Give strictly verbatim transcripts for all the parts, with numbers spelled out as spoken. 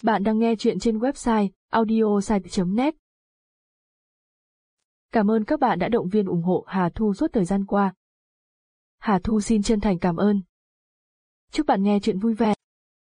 Bạn đang nghe chuyện trên website audiosite chấm net. Cảm ơn các bạn đã động viên ủng hộ Hà Thu suốt thời gian qua. Hà Thu xin chân thành cảm ơn. Chúc bạn nghe chuyện vui vẻ.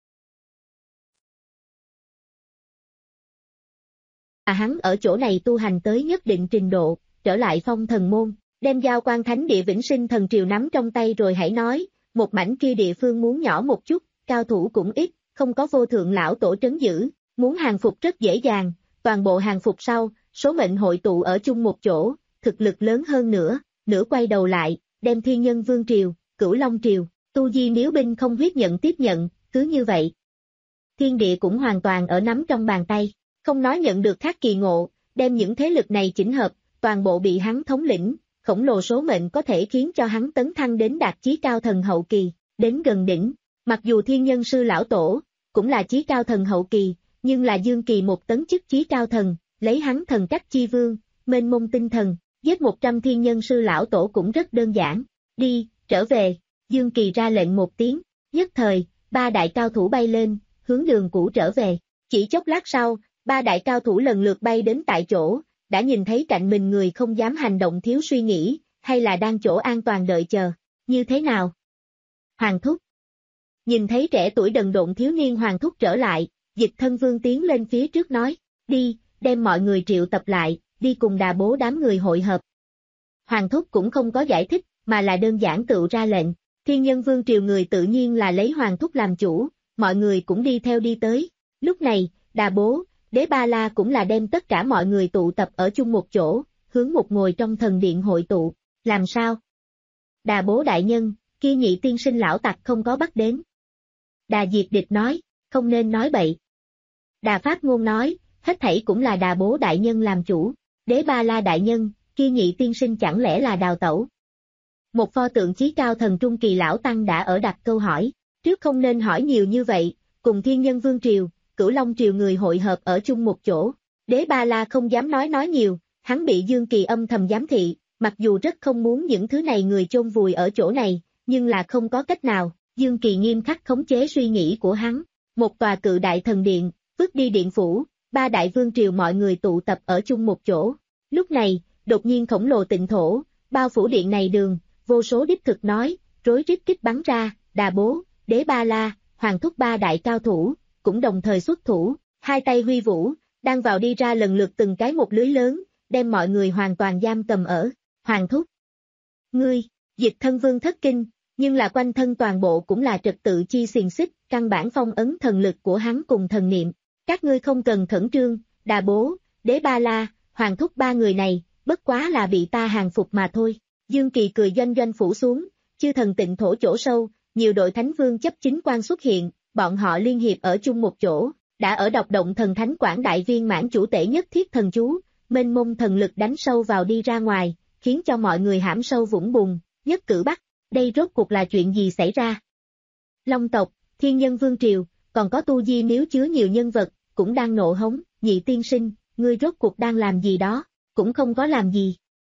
À hắn ở chỗ này tu hành tới nhất định trình độ, trở lại Phong Thần Môn, đem giao quan thánh địa vĩnh sinh thần triều nắm trong tay rồi hãy nói, một mảnh kia địa phương muốn nhỏ một chút, cao thủ cũng ít, không có vô thượng lão tổ trấn giữ, muốn hàng phục rất dễ dàng, toàn bộ hàng phục sau, số mệnh hội tụ ở chung một chỗ, thực lực lớn hơn nữa, nửa quay đầu lại, đem Thiên Nhân Vương Triều, Cửu Long Triều, Tu Di Miếu binh không huyết nhận tiếp nhận, cứ như vậy. Thiên địa cũng hoàn toàn ở nắm trong bàn tay, không nói nhận được khác kỳ ngộ, đem những thế lực này chỉnh hợp, toàn bộ bị hắn thống lĩnh, khổng lồ số mệnh có thể khiến cho hắn tấn thăng đến đạt chí cao thần hậu kỳ, đến gần đỉnh. Mặc dù Thiên Nhân Sư Lão Tổ, cũng là chí cao thần hậu kỳ, nhưng là Dương Kỳ một tấn chức chí cao thần, lấy hắn thần cách chi vương, mênh mông tinh thần, giết một trăm Thiên Nhân Sư Lão Tổ cũng rất đơn giản. Đi, trở về, Dương Kỳ ra lệnh một tiếng, nhất thời, ba đại cao thủ bay lên, hướng đường cũ trở về. Chỉ chốc lát sau, ba đại cao thủ lần lượt bay đến tại chỗ, đã nhìn thấy cạnh mình người không dám hành động thiếu suy nghĩ, hay là đang chỗ an toàn đợi chờ, như thế nào? Hoàng thúc. Nhìn thấy trẻ tuổi đần độn thiếu niên Hoàng thúc trở lại, Dịch Thân Vương tiến lên phía trước nói, đi, đem mọi người triệu tập lại, đi cùng Đà Bố đám người hội hợp. Hoàng thúc cũng không có giải thích, mà là đơn giản tự ra lệnh, Thiên Nhân Vương Triều người tự nhiên là lấy Hoàng thúc làm chủ, mọi người cũng đi theo đi tới. Lúc này, Đà Bố, Đế Ba La cũng là đem tất cả mọi người tụ tập ở chung một chỗ, hướng một ngồi trong thần điện hội tụ. Làm sao? Đà Bố đại nhân, kia nhị tiên sinh lão tặc không có bắt đến. Đà Diệt Địch nói, không nên nói bậy. Đà Pháp Ngôn nói, hết thảy cũng là Đà Bố đại nhân làm chủ. Đế Ba La đại nhân, kia nhị tiên sinh chẳng lẽ là đào tẩu? Một pho tượng chí cao thần trung kỳ lão tăng đã ở đặt câu hỏi, trước không nên hỏi nhiều như vậy, cùng Thiên Nhân Vương Triều, Cửu Long Triều người hội hợp ở chung một chỗ. Đế Ba La không dám nói nói nhiều, hắn bị Dương Kỳ âm thầm giám thị, mặc dù rất không muốn những thứ này người chôn vùi ở chỗ này, nhưng là không có cách nào, Dương Kỳ nghiêm khắc khống chế suy nghĩ của hắn. Một tòa cự đại thần điện, bước đi điện phủ, ba đại vương triều mọi người tụ tập ở chung một chỗ. Lúc này, đột nhiên khổng lồ tịnh thổ, bao phủ điện này đường, vô số đích thực nói, rối rít kích bắn ra, Đà Bố, Đế Ba La, Hoàng thúc ba đại cao thủ, cũng đồng thời xuất thủ, hai tay huy vũ, đang vào đi ra lần lượt từng cái một lưới lớn, đem mọi người hoàn toàn giam cầm ở. Hoàng thúc, ngươi, Dịch Thân Vương thất kinh, nhưng là quanh thân toàn bộ cũng là trật tự chi xiềng xích, căn bản phong ấn thần lực của hắn cùng thần niệm. Các ngươi không cần khẩn trương, Đà Bố, Đế Ba La, Hoàng thúc ba người này, bất quá là bị ta hàng phục mà thôi. Dương Kỳ cười doanh doanh phủ xuống, chư thần tịnh thổ chỗ sâu, nhiều đội thánh vương chấp chính quan xuất hiện, bọn họ liên hiệp ở chung một chỗ, đã ở đọc động thần thánh quảng đại viên mãn chủ tể nhất thiết thần chú, mênh mông thần lực đánh sâu vào đi ra ngoài, khiến cho mọi người hãm sâu vũng bùn, nhất cử bắt. Đây rốt cuộc là chuyện gì xảy ra? Long tộc, Thiên Nhân Vương Triều, còn có Tu Di Miếu chứa nhiều nhân vật, cũng đang nộ hống, nhị tiên sinh, ngươi rốt cuộc đang làm gì đó, cũng không có làm gì.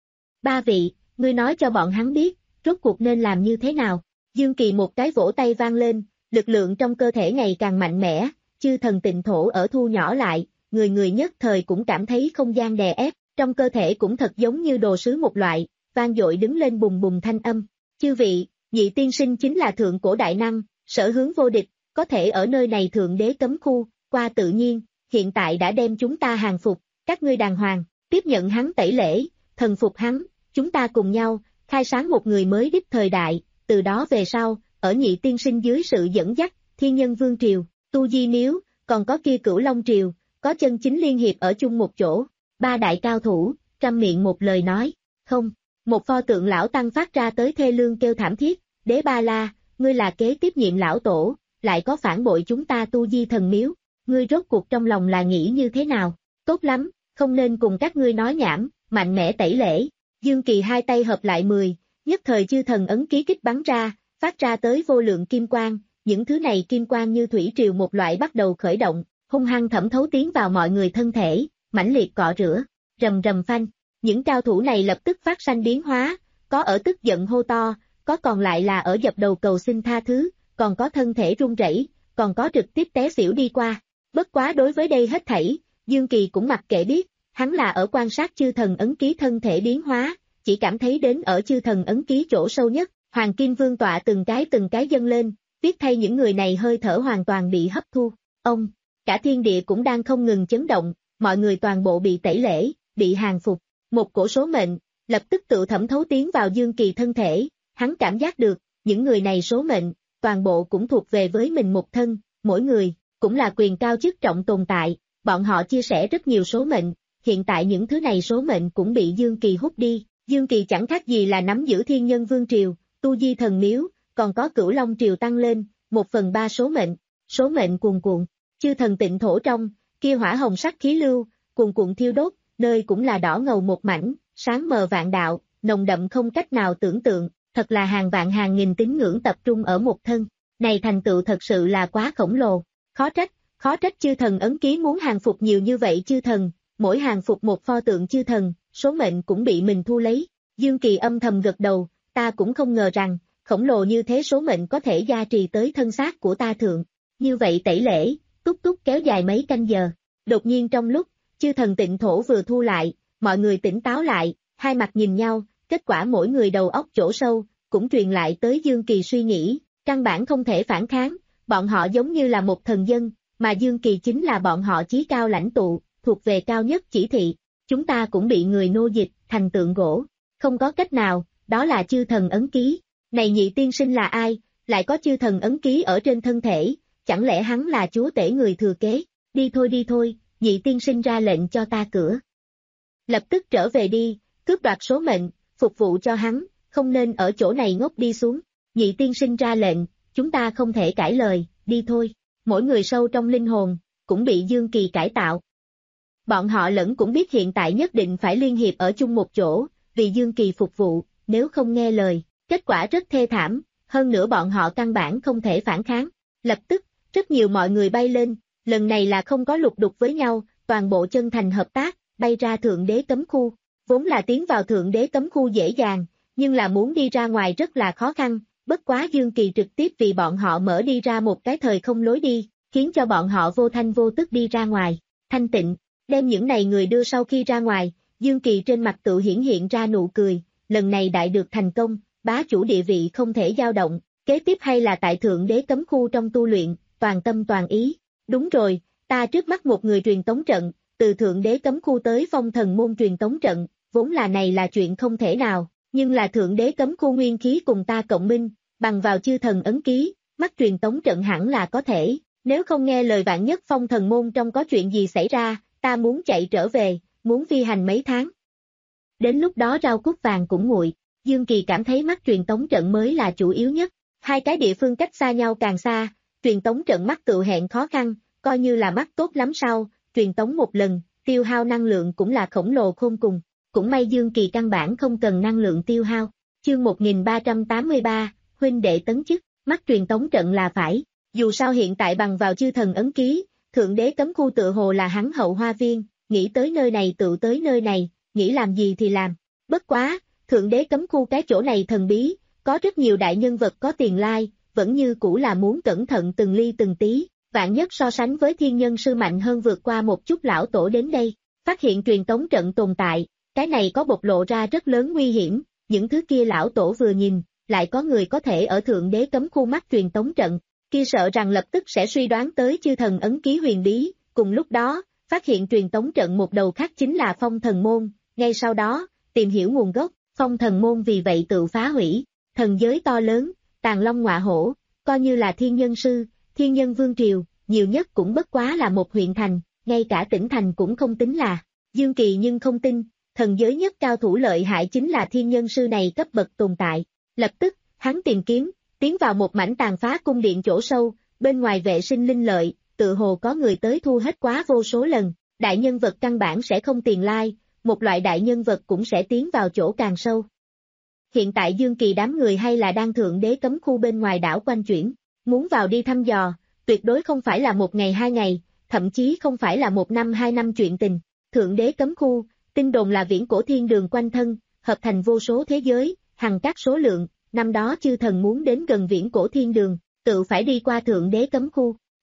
Ba vị, ngươi nói cho bọn hắn biết, rốt cuộc nên làm như thế nào? Dương Kỳ một cái vỗ tay vang lên, lực lượng trong cơ thể ngày càng mạnh mẽ, chư thần tịnh thổ ở thu nhỏ lại, người người nhất thời cũng cảm thấy không gian đè ép, trong cơ thể cũng thật giống như đồ sứ một loại, vang dội đứng lên bùng bùng thanh âm. Chư vị, nhị tiên sinh chính là thượng cổ đại năng, sở hướng vô địch, có thể ở nơi này thượng đế cấm khu, qua tự nhiên, hiện tại đã đem chúng ta hàng phục, các ngươi đàng hoàng, tiếp nhận hắn tẩy lễ, thần phục hắn, chúng ta cùng nhau, khai sáng một người mới đích thời đại, từ đó về sau, ở nhị tiên sinh dưới sự dẫn dắt, Thiên Nhân Vương Triều, Tu Di Miếu, còn có kia Cửu Long Triều, có chân chính liên hiệp ở chung một chỗ, ba đại cao thủ, trăm miệng một lời nói, không. Một pho tượng lão tăng phát ra tới thê lương kêu thảm thiết, Đế Ba La, ngươi là kế tiếp nhiệm lão tổ, lại có phản bội chúng ta Tu Di thần miếu, ngươi rốt cuộc trong lòng là nghĩ như thế nào? Tốt lắm, không nên cùng các ngươi nói nhảm, mạnh mẽ tẩy lễ. Dương Kỳ hai tay hợp lại mười, nhất thời chư thần ấn ký kích bắn ra, phát ra tới vô lượng kim quang, những thứ này kim quang như thủy triều một loại bắt đầu khởi động, hung hăng thẩm thấu tiến vào mọi người thân thể, mãnh liệt cọ rửa, rầm rầm phanh. Những cao thủ này lập tức phát sanh biến hóa, có ở tức giận hô to, có còn lại là ở dập đầu cầu xin tha thứ, còn có thân thể run rẩy, còn có trực tiếp té xỉu đi qua. Bất quá đối với đây hết thảy, Dương Kỳ cũng mặc kệ biết, hắn là ở quan sát chư thần ấn ký thân thể biến hóa, chỉ cảm thấy đến ở chư thần ấn ký chỗ sâu nhất, Hoàng Kim Vương tọa từng cái từng cái dâng lên, viết thay những người này hơi thở hoàn toàn bị hấp thu. Ông, cả thiên địa cũng đang không ngừng chấn động, mọi người toàn bộ bị tẩy lễ, bị hàng phục. Một cổ số mệnh, lập tức tự thẩm thấu tiến vào Dương Kỳ thân thể, hắn cảm giác được, những người này số mệnh, toàn bộ cũng thuộc về với mình một thân, mỗi người, cũng là quyền cao chức trọng tồn tại, bọn họ chia sẻ rất nhiều số mệnh, hiện tại những thứ này số mệnh cũng bị Dương Kỳ hút đi, Dương Kỳ chẳng khác gì là nắm giữ thiên nhân vương triều, tu di thần miếu, còn có cửu long triều tăng lên, một phần ba số mệnh, số mệnh cuồn cuộn, chư thần tịnh thổ trong, kia hỏa hồng sắc khí lưu, cuồn cuộn thiêu đốt, nơi cũng là đỏ ngầu một mảnh, sáng mờ vạn đạo, nồng đậm không cách nào tưởng tượng, thật là hàng vạn hàng nghìn tín ngưỡng tập trung ở một thân, này thành tựu thật sự là quá khổng lồ, khó trách, khó trách chư thần ấn ký muốn hàng phục nhiều như vậy chư thần, mỗi hàng phục một pho tượng chư thần, số mệnh cũng bị mình thu lấy, Dương Kỳ âm thầm gật đầu, ta cũng không ngờ rằng, khổng lồ như thế số mệnh có thể gia trì tới thân xác của ta thượng, như vậy tẩy lễ, túc túc kéo dài mấy canh giờ, đột nhiên trong lúc, chư thần tịnh thổ vừa thu lại, mọi người tỉnh táo lại, hai mặt nhìn nhau, kết quả mỗi người đầu óc chỗ sâu, cũng truyền lại tới Dương Kỳ suy nghĩ, căn bản không thể phản kháng, bọn họ giống như là một thần dân, mà Dương Kỳ chính là bọn họ chí cao lãnh tụ, thuộc về cao nhất chỉ thị, chúng ta cũng bị người nô dịch, thành tượng gỗ, không có cách nào, đó là chư thần ấn ký, này nhị tiên sinh là ai, lại có chư thần ấn ký ở trên thân thể, chẳng lẽ hắn là chúa tể người thừa kế, đi thôi đi thôi, nhị tiên sinh ra lệnh cho ta cửa. Lập tức trở về đi, cướp đoạt số mệnh, phục vụ cho hắn, không nên ở chỗ này ngốc đi xuống, nhị tiên sinh ra lệnh, chúng ta không thể cãi lời, đi thôi, mỗi người sâu trong linh hồn, cũng bị Dương Kỳ cải tạo. Bọn họ lẫn cũng biết hiện tại nhất định phải liên hiệp ở chung một chỗ, vì Dương Kỳ phục vụ, nếu không nghe lời, kết quả rất thê thảm, hơn nữa bọn họ căn bản không thể phản kháng. Lập tức, rất nhiều mọi người bay lên, lần này là không có lục đục với nhau, toàn bộ chân thành hợp tác, bay ra thượng đế cấm khu. Vốn là tiến vào thượng đế cấm khu dễ dàng, nhưng là muốn đi ra ngoài rất là khó khăn, bất quá Dương Kỳ trực tiếp vì bọn họ mở đi ra một cái thời không lối đi, khiến cho bọn họ vô thanh vô tức đi ra ngoài. Thanh tịnh, đem những này người đưa sau khi ra ngoài, Dương Kỳ trên mặt tự hiển hiện ra nụ cười, lần này đại được thành công, bá chủ địa vị không thể dao động, kế tiếp hay là tại thượng đế cấm khu trong tu luyện, toàn tâm toàn ý. Đúng rồi, ta trước mắt một người truyền tống trận, từ thượng đế cấm khu tới phong thần môn truyền tống trận, vốn là này là chuyện không thể nào, nhưng là thượng đế cấm khu nguyên khí cùng ta cộng minh, bằng vào chư thần ấn ký, mắt truyền tống trận hẳn là có thể, nếu không nghe lời vạn nhất phong thần môn trong có chuyện gì xảy ra, ta muốn chạy trở về, muốn phi hành mấy tháng. Đến lúc đó rau cúc vàng cũng nguội, Dương Kỳ cảm thấy mắt truyền tống trận mới là chủ yếu nhất, hai cái địa phương cách xa nhau càng xa, truyền tống trận mắt tự hẹn khó khăn, coi như là mắt tốt lắm sau, truyền tống một lần, tiêu hao năng lượng cũng là khổng lồ khôn cùng, cũng may Dương Kỳ căn bản không cần năng lượng tiêu hao. Chương một nghìn ba trăm tám mươi ba, huynh đệ tấn chức, mắt truyền tống trận là phải, dù sao hiện tại bằng vào chư thần ấn ký, thượng đế cấm khu tự hồ là hắn hậu hoa viên, nghĩ tới nơi này tự tới nơi này, nghĩ làm gì thì làm, bất quá, thượng đế cấm khu cái chỗ này thần bí, có rất nhiều đại nhân vật có tiền lai, vẫn như cũ là muốn cẩn thận từng ly từng tí, vạn nhất so sánh với thiên nhân sư mạnh hơn vượt qua một chút lão tổ đến đây, phát hiện truyền tống trận tồn tại, cái này có bộc lộ ra rất lớn nguy hiểm, những thứ kia lão tổ vừa nhìn, lại có người có thể ở thượng đế cấm khu mắt truyền tống trận, kia sợ rằng lập tức sẽ suy đoán tới chư thần ấn ký huyền bí, cùng lúc đó, phát hiện truyền tống trận một đầu khác chính là phong thần môn, ngay sau đó, tìm hiểu nguồn gốc, phong thần môn vì vậy tự phá hủy, thần giới to lớn, tàn long ngọa hổ, coi như là thiên nhân sư, thiên nhân vương triều, nhiều nhất cũng bất quá là một huyện thành, ngay cả tỉnh thành cũng không tính là, Dương Kỳ nhưng không tin, thần giới nhất cao thủ lợi hại chính là thiên nhân sư này cấp bậc tồn tại, lập tức, hắn tìm kiếm, tiến vào một mảnh tàn phá cung điện chỗ sâu, bên ngoài vệ sinh linh lợi, tự hồ có người tới thu hết quá vô số lần, đại nhân vật căn bản sẽ không tiền lai, một loại đại nhân vật cũng sẽ tiến vào chỗ càng sâu. Hiện tại Dương Kỳ đám người hay là đang thượng đế cấm khu bên ngoài đảo quanh chuyển, muốn vào đi thăm dò, tuyệt đối không phải là một ngày hai ngày, thậm chí không phải là một năm hai năm chuyện tình, thượng đế cấm khu, tin đồn là viễn cổ thiên đường quanh thân, hợp thành vô số thế giới, hằng các số lượng, năm đó chư thần muốn đến gần viễn cổ thiên đường, tự phải đi qua thượng đế cấm khu,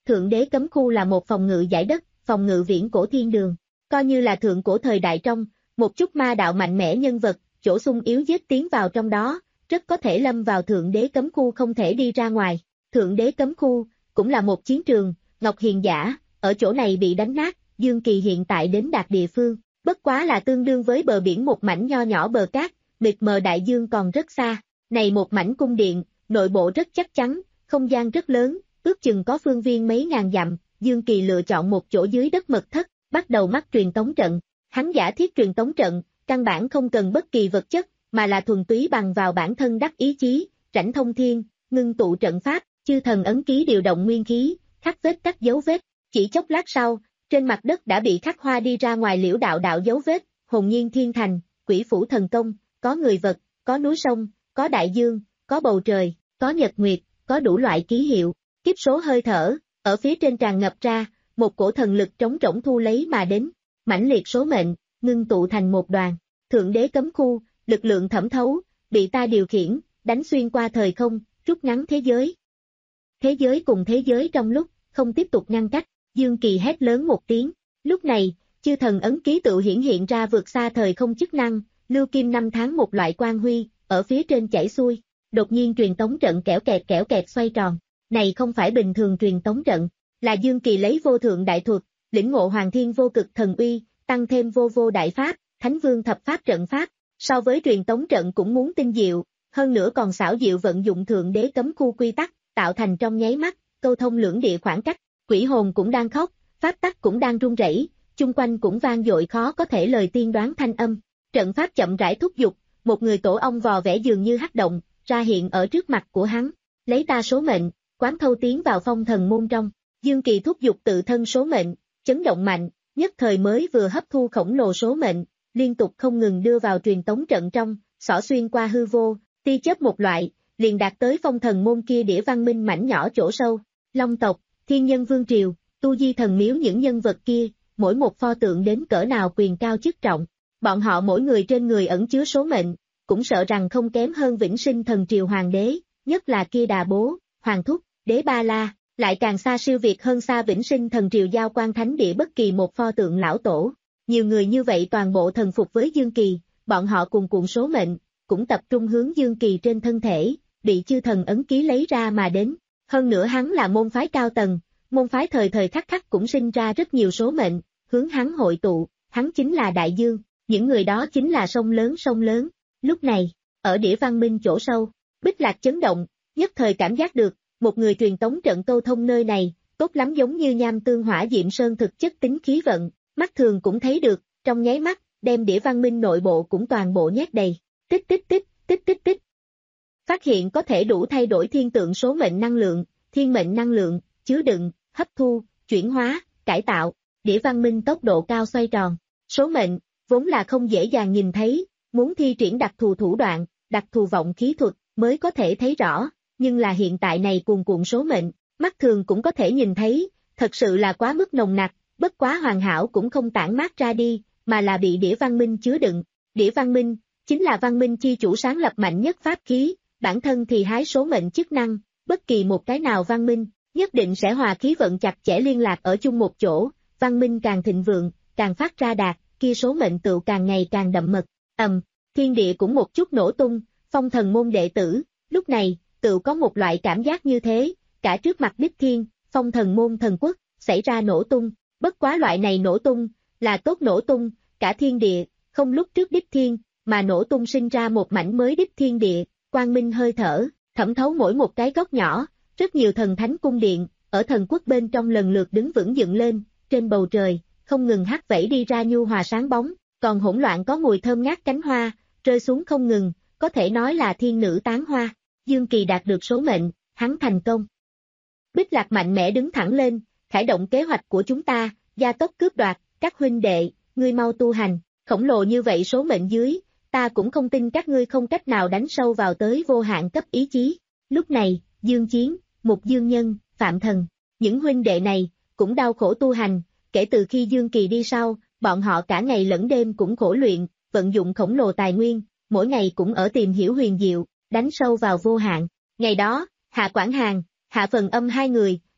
Thượng đế cấm khu là một phòng ngự giải đất, phòng ngự viễn cổ thiên đường, coi như là thượng cổ thời đại trong, một chút ma đạo mạnh mẽ nhân vật, chỗ sung yếu giết tiến vào trong đó, rất có thể lâm vào thượng đế cấm khu không thể đi ra ngoài. Thượng đế cấm khu, cũng là một chiến trường, Ngọc Hiền Giả, ở chỗ này bị đánh nát, Dương Kỳ hiện tại đến đạt địa phương, bất quá là tương đương với bờ biển một mảnh nho nhỏ bờ cát, mịt mờ đại dương còn rất xa. Này một mảnh cung điện, nội bộ rất chắc chắn, không gian rất lớn, ước chừng có phương viên mấy ngàn dặm, Dương Kỳ lựa chọn một chỗ dưới đất mật thất, bắt đầu mắc truyền tống trận. Hắn giả thiết truyền tống trận, căn bản không cần bất kỳ vật chất, mà là thuần túy bằng vào bản thân đắc ý chí, rảnh thông thiên, ngưng tụ trận pháp, chư thần ấn ký điều động nguyên khí, khắc vết các dấu vết. Chỉ chốc lát sau, trên mặt đất đã bị khắc hoa đi ra ngoài liễu đạo đạo dấu vết, hồn nhiên thiên thành, quỷ phủ thần công, có người vật, có núi sông, có đại dương, có bầu trời, có nhật nguyệt, có đủ loại ký hiệu, kiếp số hơi thở, ở phía trên tràn ngập ra, một cổ thần lực trống rỗng thu lấy mà đến, mãnh liệt số mệnh, ngưng tụ thành một đoàn. Thượng đế cấm khu, lực lượng thẩm thấu, bị ta điều khiển, đánh xuyên qua thời không, rút ngắn thế giới. Thế giới cùng thế giới trong lúc, không tiếp tục ngăn cách, Dương Kỳ hét lớn một tiếng. Lúc này, chư thần ấn ký tự hiển hiện ra vượt xa thời không chức năng, lưu kim năm tháng một loại quang huy, ở phía trên chảy xuôi. Đột nhiên truyền tống trận kẽo kẹt kẽo kẹt xoay tròn. Này không phải bình thường truyền tống trận, là Dương Kỳ lấy vô thượng đại thuật, lĩnh ngộ hoàng thiên vô cực thần uy, tăng thêm vô vô đại pháp, thánh vương thập pháp trận pháp. So với truyền tống trận cũng muốn tinh diệu, hơn nữa còn xảo diệu vận dụng thượng đế cấm khu quy tắc, tạo thành trong nháy mắt, câu thông lưỡng địa khoảng cách. Quỷ hồn cũng đang khóc, pháp tắc cũng đang run rẩy, chung quanh cũng vang dội khó có thể lời tiên đoán thanh âm. Trận pháp chậm rãi thúc giục, một người tổ ong vò vẽ dường như hắc động, ra hiện ở trước mặt của hắn. Lấy ta số mệnh, quán thâu tiến vào phong thần môn trong. Dương Kỳ thúc giục tự thân số mệnh, chấn động mạnh, nhất thời mới vừa hấp thu khổng lồ số mệnh, liên tục không ngừng đưa vào truyền tống trận trong, xỏ xuyên qua hư vô, ti chớp một loại, liền đạt tới phong thần môn kia đĩa văn minh mảnh nhỏ chỗ sâu. Long tộc, thiên nhân vương triều, tu di thần miếu những nhân vật kia, mỗi một pho tượng đến cỡ nào quyền cao chức trọng. Bọn họ mỗi người trên người ẩn chứa số mệnh, cũng sợ rằng không kém hơn vĩnh sinh thần triều hoàng đế, nhất là kia Đà Bố, Hoàng Thúc, Đế Ba La, lại càng xa siêu việt hơn xa vĩnh sinh thần triều giao quan thánh địa bất kỳ một pho tượng lão tổ. Nhiều người như vậy toàn bộ thần phục với Dương Kỳ, bọn họ cùng cuộn số mệnh, cũng tập trung hướng Dương Kỳ trên thân thể, bị chư thần ấn ký lấy ra mà đến. Hơn nữa hắn là môn phái cao tầng, môn phái thời thời khắc khắc cũng sinh ra rất nhiều số mệnh, hướng hắn hội tụ, hắn chính là đại dương, những người đó chính là sông lớn sông lớn. Lúc này, ở đĩa văn minh chỗ sâu, Bích Lạc chấn động, nhất thời cảm giác được, một người truyền tống trận câu thông nơi này, tốt lắm giống như nham tương hỏa diệm sơn thực chất tính khí vận, mắt thường cũng thấy được, trong nháy mắt, đem đĩa văn minh nội bộ cũng toàn bộ nhét đầy, tích tích tích, tích tích tích. Phát hiện có thể đủ thay đổi thiên tượng số mệnh năng lượng, thiên mệnh năng lượng, chứa đựng, hấp thu, chuyển hóa, cải tạo, đĩa văn minh tốc độ cao xoay tròn. Số mệnh, vốn là không dễ dàng nhìn thấy, muốn thi triển đặc thù thủ đoạn, đặc thù vọng khí thuật, mới có thể thấy rõ, nhưng là hiện tại này cuồn cuộn số mệnh, mắt thường cũng có thể nhìn thấy, thật sự là quá mức nồng nặc, bất quá hoàn hảo cũng không tản mát ra đi, mà là bị đĩa văn minh chứa đựng. Đĩa văn minh, chính là văn minh chi chủ sáng lập mạnh nhất pháp khí, bản thân thì hái số mệnh chức năng, bất kỳ một cái nào văn minh, nhất định sẽ hòa khí vận chặt chẽ liên lạc ở chung một chỗ, văn minh càng thịnh vượng, càng phát ra đạt, kia số mệnh tựu càng ngày càng đậm mật. Ầm, thiên địa cũng một chút nổ tung, phong thần môn đệ tử, lúc này, tựu có một loại cảm giác như thế, cả trước mặt đích thiên, phong thần môn thần quốc, xảy ra nổ tung, bất quá loại này nổ tung, là tốt nổ tung, cả thiên địa, không lúc trước đích thiên, mà nổ tung sinh ra một mảnh mới đích thiên địa, quang minh hơi thở, thẩm thấu mỗi một cái góc nhỏ, rất nhiều thần thánh cung điện, ở thần quốc bên trong lần lượt đứng vững dựng lên, trên bầu trời, không ngừng hắt vẫy đi ra nhu hòa sáng bóng, còn hỗn loạn có mùi thơm ngát cánh hoa, rơi xuống không ngừng, có thể nói là thiên nữ tán hoa. Dương Kỳ đạt được số mệnh, hắn thành công. Bích Lạc mạnh mẽ đứng thẳng lên, khởi động kế hoạch của chúng ta, gia tốc cướp đoạt, các huynh đệ, ngươi mau tu hành, khổng lồ như vậy số mệnh dưới, ta cũng không tin các ngươi không cách nào đánh sâu vào tới vô hạn cấp ý chí. Lúc này, Dương Chiến, Mục Dương Nhân, Phạm Thần, những huynh đệ này, cũng đau khổ tu hành, kể từ khi Dương Kỳ đi sau, bọn họ cả ngày lẫn đêm cũng khổ luyện, vận dụng khổng lồ tài nguyên, mỗi ngày cũng ở tìm hiểu huyền diệu, đánh sâu vào vô hạn. Ngày đó, Hạ Quảng Hàn, Hạ Phần Âm hai người,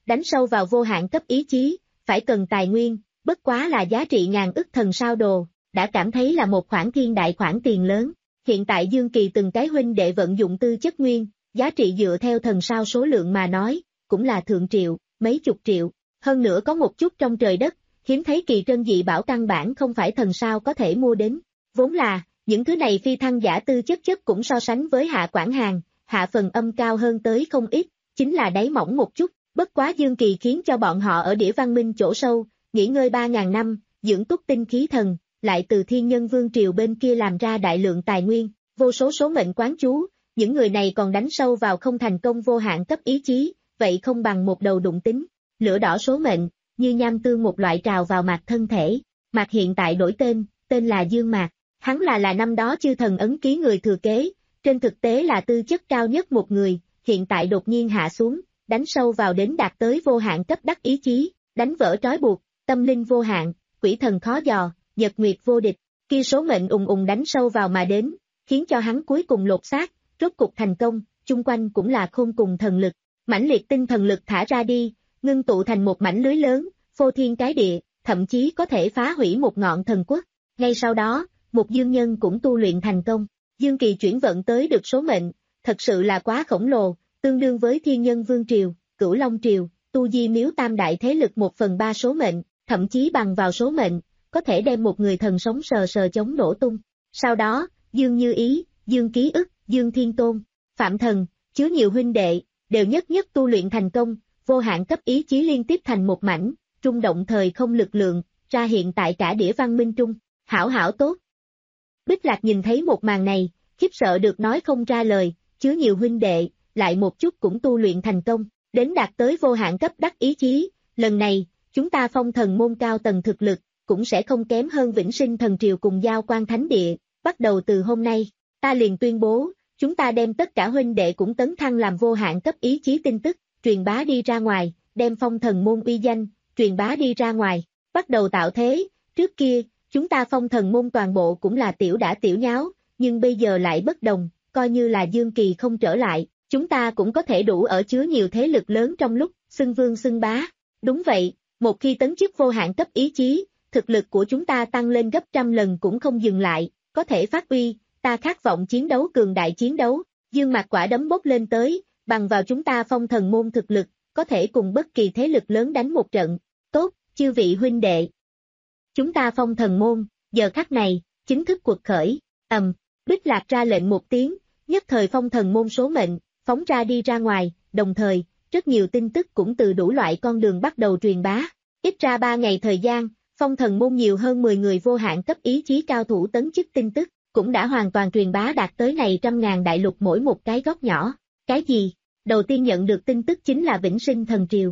đánh sâu vào vô hạn cấp ý chí, phải cần tài nguyên, bất quá là giá trị ngàn ức thần sao đồ, đã cảm thấy là một khoản thiên đại khoản tiền lớn. Hiện tại Dương Kỳ từng cái huynh đệ vận dụng tư chất nguyên, giá trị dựa theo thần sao số lượng mà nói, cũng là thượng triệu, mấy chục triệu, hơn nữa có một chút trong trời đất, hiếm thấy kỳ trân dị bảo căn bản không phải thần sao có thể mua đến. Vốn là, những thứ này phi thăng giả tư chất chất cũng so sánh với hạ quản hàng, hạ phần âm cao hơn tới không ít, chính là đáy mỏng một chút, bất quá Dương Kỳ khiến cho bọn họ ở đĩa văn minh chỗ sâu, nghỉ ngơi ba ngàn năm, dưỡng túc tinh khí thần, lại từ thiên nhân vương triều bên kia làm ra đại lượng tài nguyên, vô số số mệnh quán chú, những người này còn đánh sâu vào không thành công vô hạn cấp ý chí, vậy không bằng một đầu đụng tính, lửa đỏ số mệnh, như nham tương một loại trào vào mạc thân thể, mạc hiện tại đổi tên, tên là Dương Mạc, hắn là là năm đó chư thần ấn ký người thừa kế, trên thực tế là tư chất cao nhất một người, hiện tại đột nhiên hạ xuống, đánh sâu vào đến đạt tới vô hạn cấp đắc ý chí, đánh vỡ trói buộc, tâm linh vô hạn, quỷ thần khó dò, nhật nguyệt vô địch, kia số mệnh ùng ùng đánh sâu vào mà đến, khiến cho hắn cuối cùng lột xác, rốt cục thành công, chung quanh cũng là khôn cùng thần lực, mãnh liệt tinh thần lực thả ra đi, ngưng tụ thành một mảnh lưới lớn, phô thiên cái địa, thậm chí có thể phá hủy một ngọn thần quốc. Ngay sau đó, một dương nhân cũng tu luyện thành công, Dương Kỳ chuyển vận tới được số mệnh, thật sự là quá khổng lồ, tương đương với thiên nhân vương triều, cửu long triều, tu di miếu tam đại thế lực một phần ba số mệnh, thậm chí bằng vào số mệnh, có thể đem một người thần sống sờ sờ chống nổ tung. Sau đó, Dương Như Ý, Dương Ký Ức, Dương Thiên Tôn, Phạm Thần, chứa nhiều huynh đệ, đều nhất nhất tu luyện thành công, vô hạn cấp ý chí liên tiếp thành một mảnh, trung động thời không lực lượng, ra hiện tại cả đĩa văn minh trung, hảo hảo tốt. Bích Lạc nhìn thấy một màn này, khiếp sợ được nói không ra lời, chứa nhiều huynh đệ, lại một chút cũng tu luyện thành công, đến đạt tới vô hạn cấp đắc ý chí, lần này, chúng ta phong thần môn cao tầng thực lực, cũng sẽ không kém hơn Vĩnh Sinh Thần Triều cùng Giao Quan Thánh Địa, bắt đầu từ hôm nay, ta liền tuyên bố, chúng ta đem tất cả huynh đệ cũng tấn thăng làm vô hạn cấp ý chí tin tức, truyền bá đi ra ngoài, đem phong thần môn uy danh, truyền bá đi ra ngoài, bắt đầu tạo thế, trước kia, chúng ta phong thần môn toàn bộ cũng là tiểu đã tiểu nháo, nhưng bây giờ lại bất đồng, coi như là Dương Kỳ không trở lại, chúng ta cũng có thể đủ ở chứa nhiều thế lực lớn trong lúc, xưng vương xưng bá. Đúng vậy, một khi tấn chức vô hạn cấp ý chí, thực lực của chúng ta tăng lên gấp trăm lần cũng không dừng lại, có thể phát uy, ta khát vọng chiến đấu cường đại chiến đấu, Dương Mạc quả đấm bốc lên tới, bằng vào chúng ta phong thần môn thực lực, có thể cùng bất kỳ thế lực lớn đánh một trận, tốt, chư vị huynh đệ. Chúng ta phong thần môn, giờ khắc này, chính thức cuộc khởi, ầm, Bích Lạc ra lệnh một tiếng, nhất thời phong thần môn số mệnh, phóng ra đi ra ngoài, đồng thời, rất nhiều tin tức cũng từ đủ loại con đường bắt đầu truyền bá, ít ra ba ngày thời gian, phong thần môn nhiều hơn mười người vô hạn cấp ý chí cao thủ tấn chức tin tức, cũng đã hoàn toàn truyền bá đạt tới này trăm ngàn đại lục mỗi một cái góc nhỏ, cái gì? Đầu tiên nhận được tin tức chính là Vĩnh Sinh Thần Triều.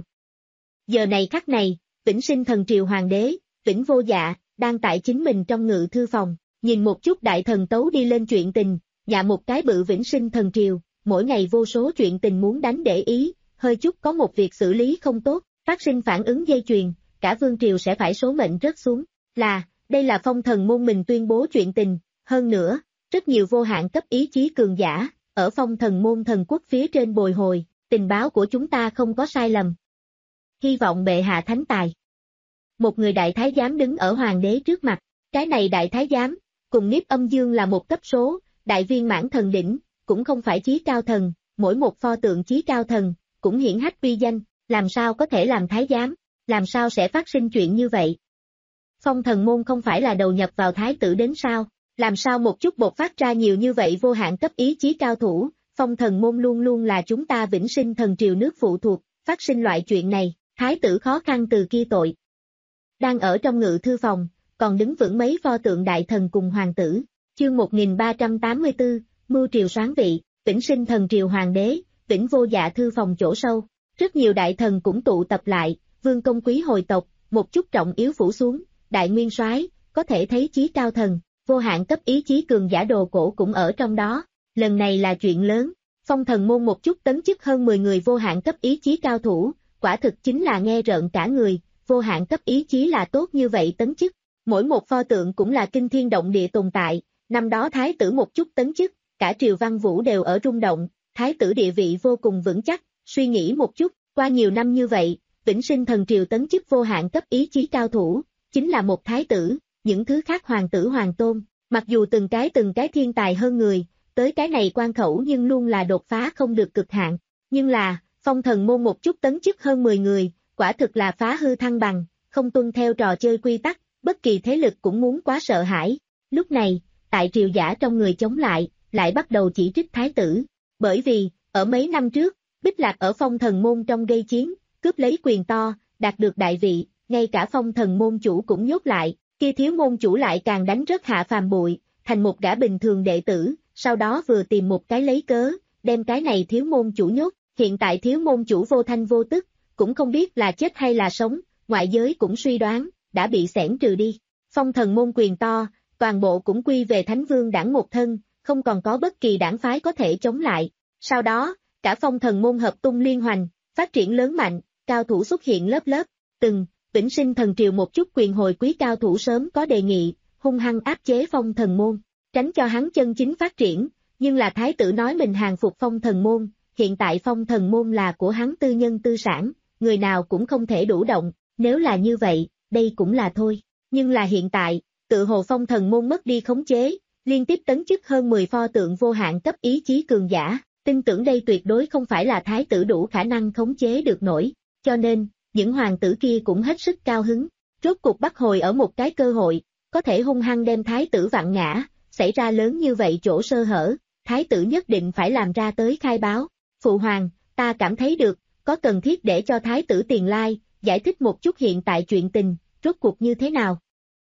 Giờ này khắc này, Vĩnh Sinh Thần Triều Hoàng đế, Vĩnh Vô Dạ, đang tại chính mình trong ngự thư phòng, nhìn một chút đại thần tấu đi lên chuyện tình, dạ một cái bự Vĩnh Sinh Thần Triều, mỗi ngày vô số chuyện tình muốn đánh để ý, hơi chút có một việc xử lý không tốt, phát sinh phản ứng dây chuyền, cả vương triều sẽ phải số mệnh rớt xuống, là, đây là phong thần môn mình tuyên bố chuyện tình, hơn nữa, rất nhiều vô hạn cấp ý chí cường giả, ở phong thần môn thần quốc phía trên bồi hồi, tình báo của chúng ta không có sai lầm. Hy vọng bệ hạ thánh tài. Một người đại thái giám đứng ở hoàng đế trước mặt, cái này đại thái giám, cùng Niếp Âm Dương là một cấp số, đại viên mãn thần đỉnh, cũng không phải chí cao thần, mỗi một pho tượng chí cao thần, cũng hiển hách uy danh, làm sao có thể làm thái giám, làm sao sẽ phát sinh chuyện như vậy. Phong thần môn không phải là đầu nhập vào thái tử đến sao, làm sao một chút bột phát ra nhiều như vậy vô hạn cấp ý chí cao thủ, phong thần môn luôn luôn là chúng ta Vĩnh Sinh Thần Triều nước phụ thuộc, phát sinh loại chuyện này, thái tử khó khăn từ kia tội. Đang ở trong ngự thư phòng, còn đứng vững mấy pho tượng đại thần cùng hoàng tử, chương một nghìn ba trăm tám mươi tư, mưu triều soán vị, Vĩnh Sinh Thần Triều Hoàng đế, Vĩnh Vô Dạ thư phòng chỗ sâu, rất nhiều đại thần cũng tụ tập lại, vương công quý hồi tộc, một chút trọng yếu phủ xuống, đại nguyên soái, có thể thấy chí cao thần, vô hạn cấp ý chí cường giả đồ cổ cũng ở trong đó, lần này là chuyện lớn, phong thần môn một chút tấn chức hơn mười người vô hạn cấp ý chí cao thủ, quả thực chính là nghe rợn cả người, vô hạn cấp ý chí là tốt như vậy tấn chức, mỗi một pho tượng cũng là kinh thiên động địa tồn tại, năm đó thái tử một chút tấn chức, cả triều văn vũ đều ở rung động, thái tử địa vị vô cùng vững chắc, suy nghĩ một chút, qua nhiều năm như vậy, Vĩnh Sinh Thần Triều tấn chức vô hạn cấp ý chí cao thủ, chính là một thái tử, những thứ khác hoàng tử hoàng tôn, mặc dù từng cái từng cái thiên tài hơn người, tới cái này quan khẩu nhưng luôn là đột phá không được cực hạn, nhưng là, Phong Thần Môn một chút tấn chức hơn mười người, quả thực là phá hư thăng bằng, không tuân theo trò chơi quy tắc, bất kỳ thế lực cũng muốn quá sợ hãi. Lúc này, tại triều giả trong người chống lại, lại bắt đầu chỉ trích thái tử, bởi vì, ở mấy năm trước, Bích Lạc ở Phong Thần Môn trong gây chiến, cướp lấy quyền to, đạt được đại vị, ngay cả Phong Thần Môn chủ cũng nhốt lại, kia thiếu môn chủ lại càng đánh rất hạ phàm bụi, thành một gã bình thường đệ tử, sau đó vừa tìm một cái lấy cớ, đem cái này thiếu môn chủ nhốt, hiện tại thiếu môn chủ vô thanh vô tức, cũng không biết là chết hay là sống, ngoại giới cũng suy đoán, đã bị xẻng trừ đi. Phong Thần Môn quyền to, toàn bộ cũng quy về Thánh Vương đảng một thân, không còn có bất kỳ đảng phái có thể chống lại. Sau đó, cả Phong Thần Môn hợp tung liên hoành, phát triển lớn mạnh, cao thủ xuất hiện lớp lớp, từng, Vĩnh Sinh Thần Triều một chút quyền hồi quý cao thủ sớm có đề nghị, hung hăng áp chế Phong Thần Môn, tránh cho hắn chân chính phát triển, nhưng là thái tử nói mình hàng phục Phong Thần Môn, hiện tại Phong Thần Môn là của hắn tư nhân tư sản, người nào cũng không thể đủ động, nếu là như vậy, đây cũng là thôi, nhưng là hiện tại, tự hồ Phong Thần Môn mất đi khống chế, liên tiếp tấn chức hơn mười pho tượng vô hạn cấp ý chí cường giả, tin tưởng đây tuyệt đối không phải là thái tử đủ khả năng khống chế được nổi, cho nên, những hoàng tử kia cũng hết sức cao hứng, rốt cuộc bắt hồi ở một cái cơ hội, có thể hung hăng đem thái tử vặn ngã, xảy ra lớn như vậy chỗ sơ hở, thái tử nhất định phải làm ra tới khai báo, phụ hoàng, ta cảm thấy được, có cần thiết để cho thái tử tiền lai, giải thích một chút hiện tại chuyện tình, rốt cuộc như thế nào.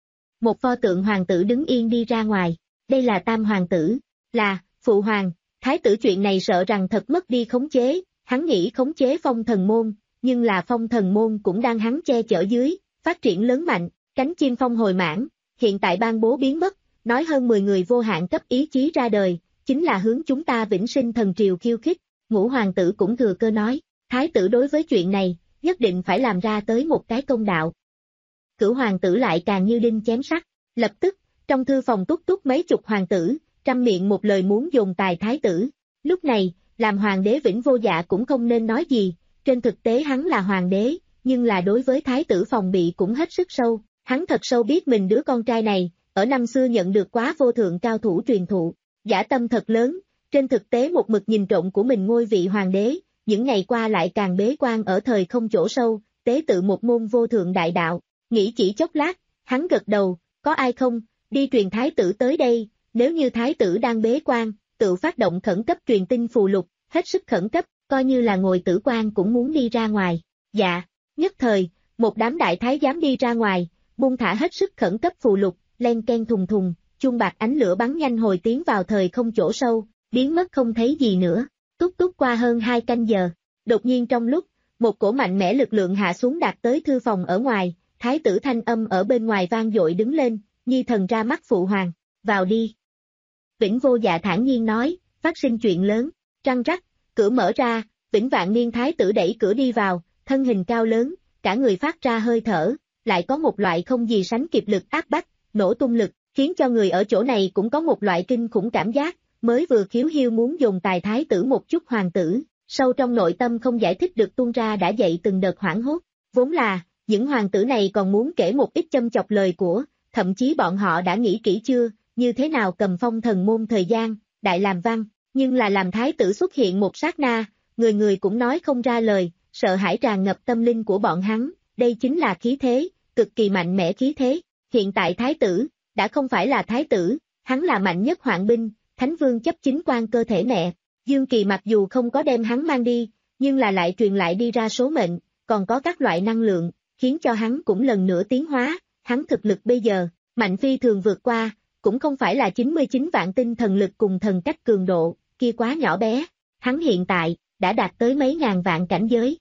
Một pho tượng hoàng tử đứng yên đi ra ngoài, đây là tam hoàng tử, là, phụ hoàng, thái tử chuyện này sợ rằng thật mất đi khống chế, hắn nghĩ khống chế Phong Thần Môn, nhưng là Phong Thần Môn cũng đang hắn che chở dưới, phát triển lớn mạnh, cánh chim phong hồi mãn, hiện tại ban bố biến mất, nói hơn mười người vô hạn cấp ý chí ra đời, chính là hướng chúng ta Vĩnh Sinh Thần Triều khiêu khích, ngũ hoàng tử cũng thừa cơ nói, thái tử đối với chuyện này, nhất định phải làm ra tới một cái công đạo. Cửu hoàng tử lại càng như đinh chém sắt, lập tức, trong thư phòng túc túc mấy chục hoàng tử, trăm miệng một lời muốn dồn tài thái tử, lúc này, làm hoàng đế Vĩnh Vô Dạ cũng không nên nói gì, trên thực tế hắn là hoàng đế, nhưng là đối với thái tử phòng bị cũng hết sức sâu, hắn thật sâu biết mình đứa con trai này, ở năm xưa nhận được quá vô thượng cao thủ truyền thụ, dã tâm thật lớn, trên thực tế một mực nhìn trộm của mình ngôi vị hoàng đế, những ngày qua lại càng bế quan ở thời không chỗ sâu, tế tự một môn vô thượng đại đạo, nghĩ chỉ chốc lát, hắn gật đầu, có ai không, đi truyền thái tử tới đây, nếu như thái tử đang bế quan, tự phát động khẩn cấp truyền tin phù lục, hết sức khẩn cấp, coi như là ngồi tử quan cũng muốn đi ra ngoài, dạ, nhất thời, một đám đại thái giám đi ra ngoài, buông thả hết sức khẩn cấp phù lục, len ken thùng thùng, chuông bạc ánh lửa bắn nhanh hồi tiến vào thời không chỗ sâu, biến mất không thấy gì nữa, túc túc qua hơn hai canh giờ, đột nhiên trong lúc, một cổ mạnh mẽ lực lượng hạ xuống đạt tới thư phòng ở ngoài, thái tử thanh âm ở bên ngoài vang dội đứng lên, nhi thần ra mắt phụ hoàng, vào đi. Vĩnh Vô Dạ thản nhiên nói, phát sinh chuyện lớn, trăng rắc, cửa mở ra, Vĩnh Vạn Niên thái tử đẩy cửa đi vào, thân hình cao lớn, cả người phát ra hơi thở, lại có một loại không gì sánh kịp lực áp bách, nổ tung lực, khiến cho người ở chỗ này cũng có một loại kinh khủng cảm giác, mới vừa khiếu hiu muốn dùng tài thái tử một chút hoàng tử, sâu trong nội tâm không giải thích được tuôn ra đã dậy từng đợt hoảng hốt, vốn là, những hoàng tử này còn muốn kể một ít châm chọc lời của, thậm chí bọn họ đã nghĩ kỹ chưa, như thế nào cầm Phong Thần Môn thời gian, đại làm văn, nhưng là làm thái tử xuất hiện một sát na, người người cũng nói không ra lời, sợ hãi tràn ngập tâm linh của bọn hắn, đây chính là khí thế, cực kỳ mạnh mẽ khí thế, hiện tại thái tử, đã không phải là thái tử, hắn là mạnh nhất hoạn binh, thánh vương chấp chính quan cơ thể mẹ, Dương Kỳ mặc dù không có đem hắn mang đi, nhưng là lại truyền lại đi ra số mệnh, còn có các loại năng lượng, khiến cho hắn cũng lần nữa tiến hóa, hắn thực lực bây giờ, mạnh phi thường vượt qua, cũng không phải là chín mươi chín vạn tinh thần lực cùng thần cách cường độ, kia quá nhỏ bé, hắn hiện tại, đã đạt tới mấy ngàn vạn cảnh giới.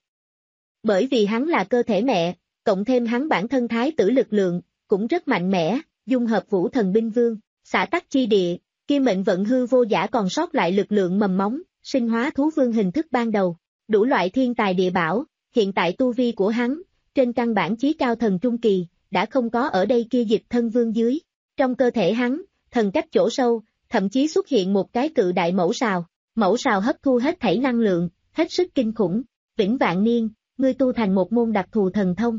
Bởi vì hắn là cơ thể mẹ, cộng thêm hắn bản thân thái tử lực lượng, cũng rất mạnh mẽ, dung hợp vũ thần binh vương, xả tắc chi địa, kia mệnh vận hư vô giả còn sót lại lực lượng mầm móng, sinh hóa thú vương hình thức ban đầu, đủ loại thiên tài địa bảo, hiện tại tu vi của hắn, trên căn bản chí cao thần trung kỳ, đã không có ở đây kia dịch thân vương dưới. Trong cơ thể hắn, thần cách chỗ sâu, thậm chí xuất hiện một cái cự đại mẫu sào, mẫu sào hấp thu hết thảy năng lượng, hết sức kinh khủng. Vĩnh Vạn Niên, ngươi tu thành một môn đặc thù thần thông.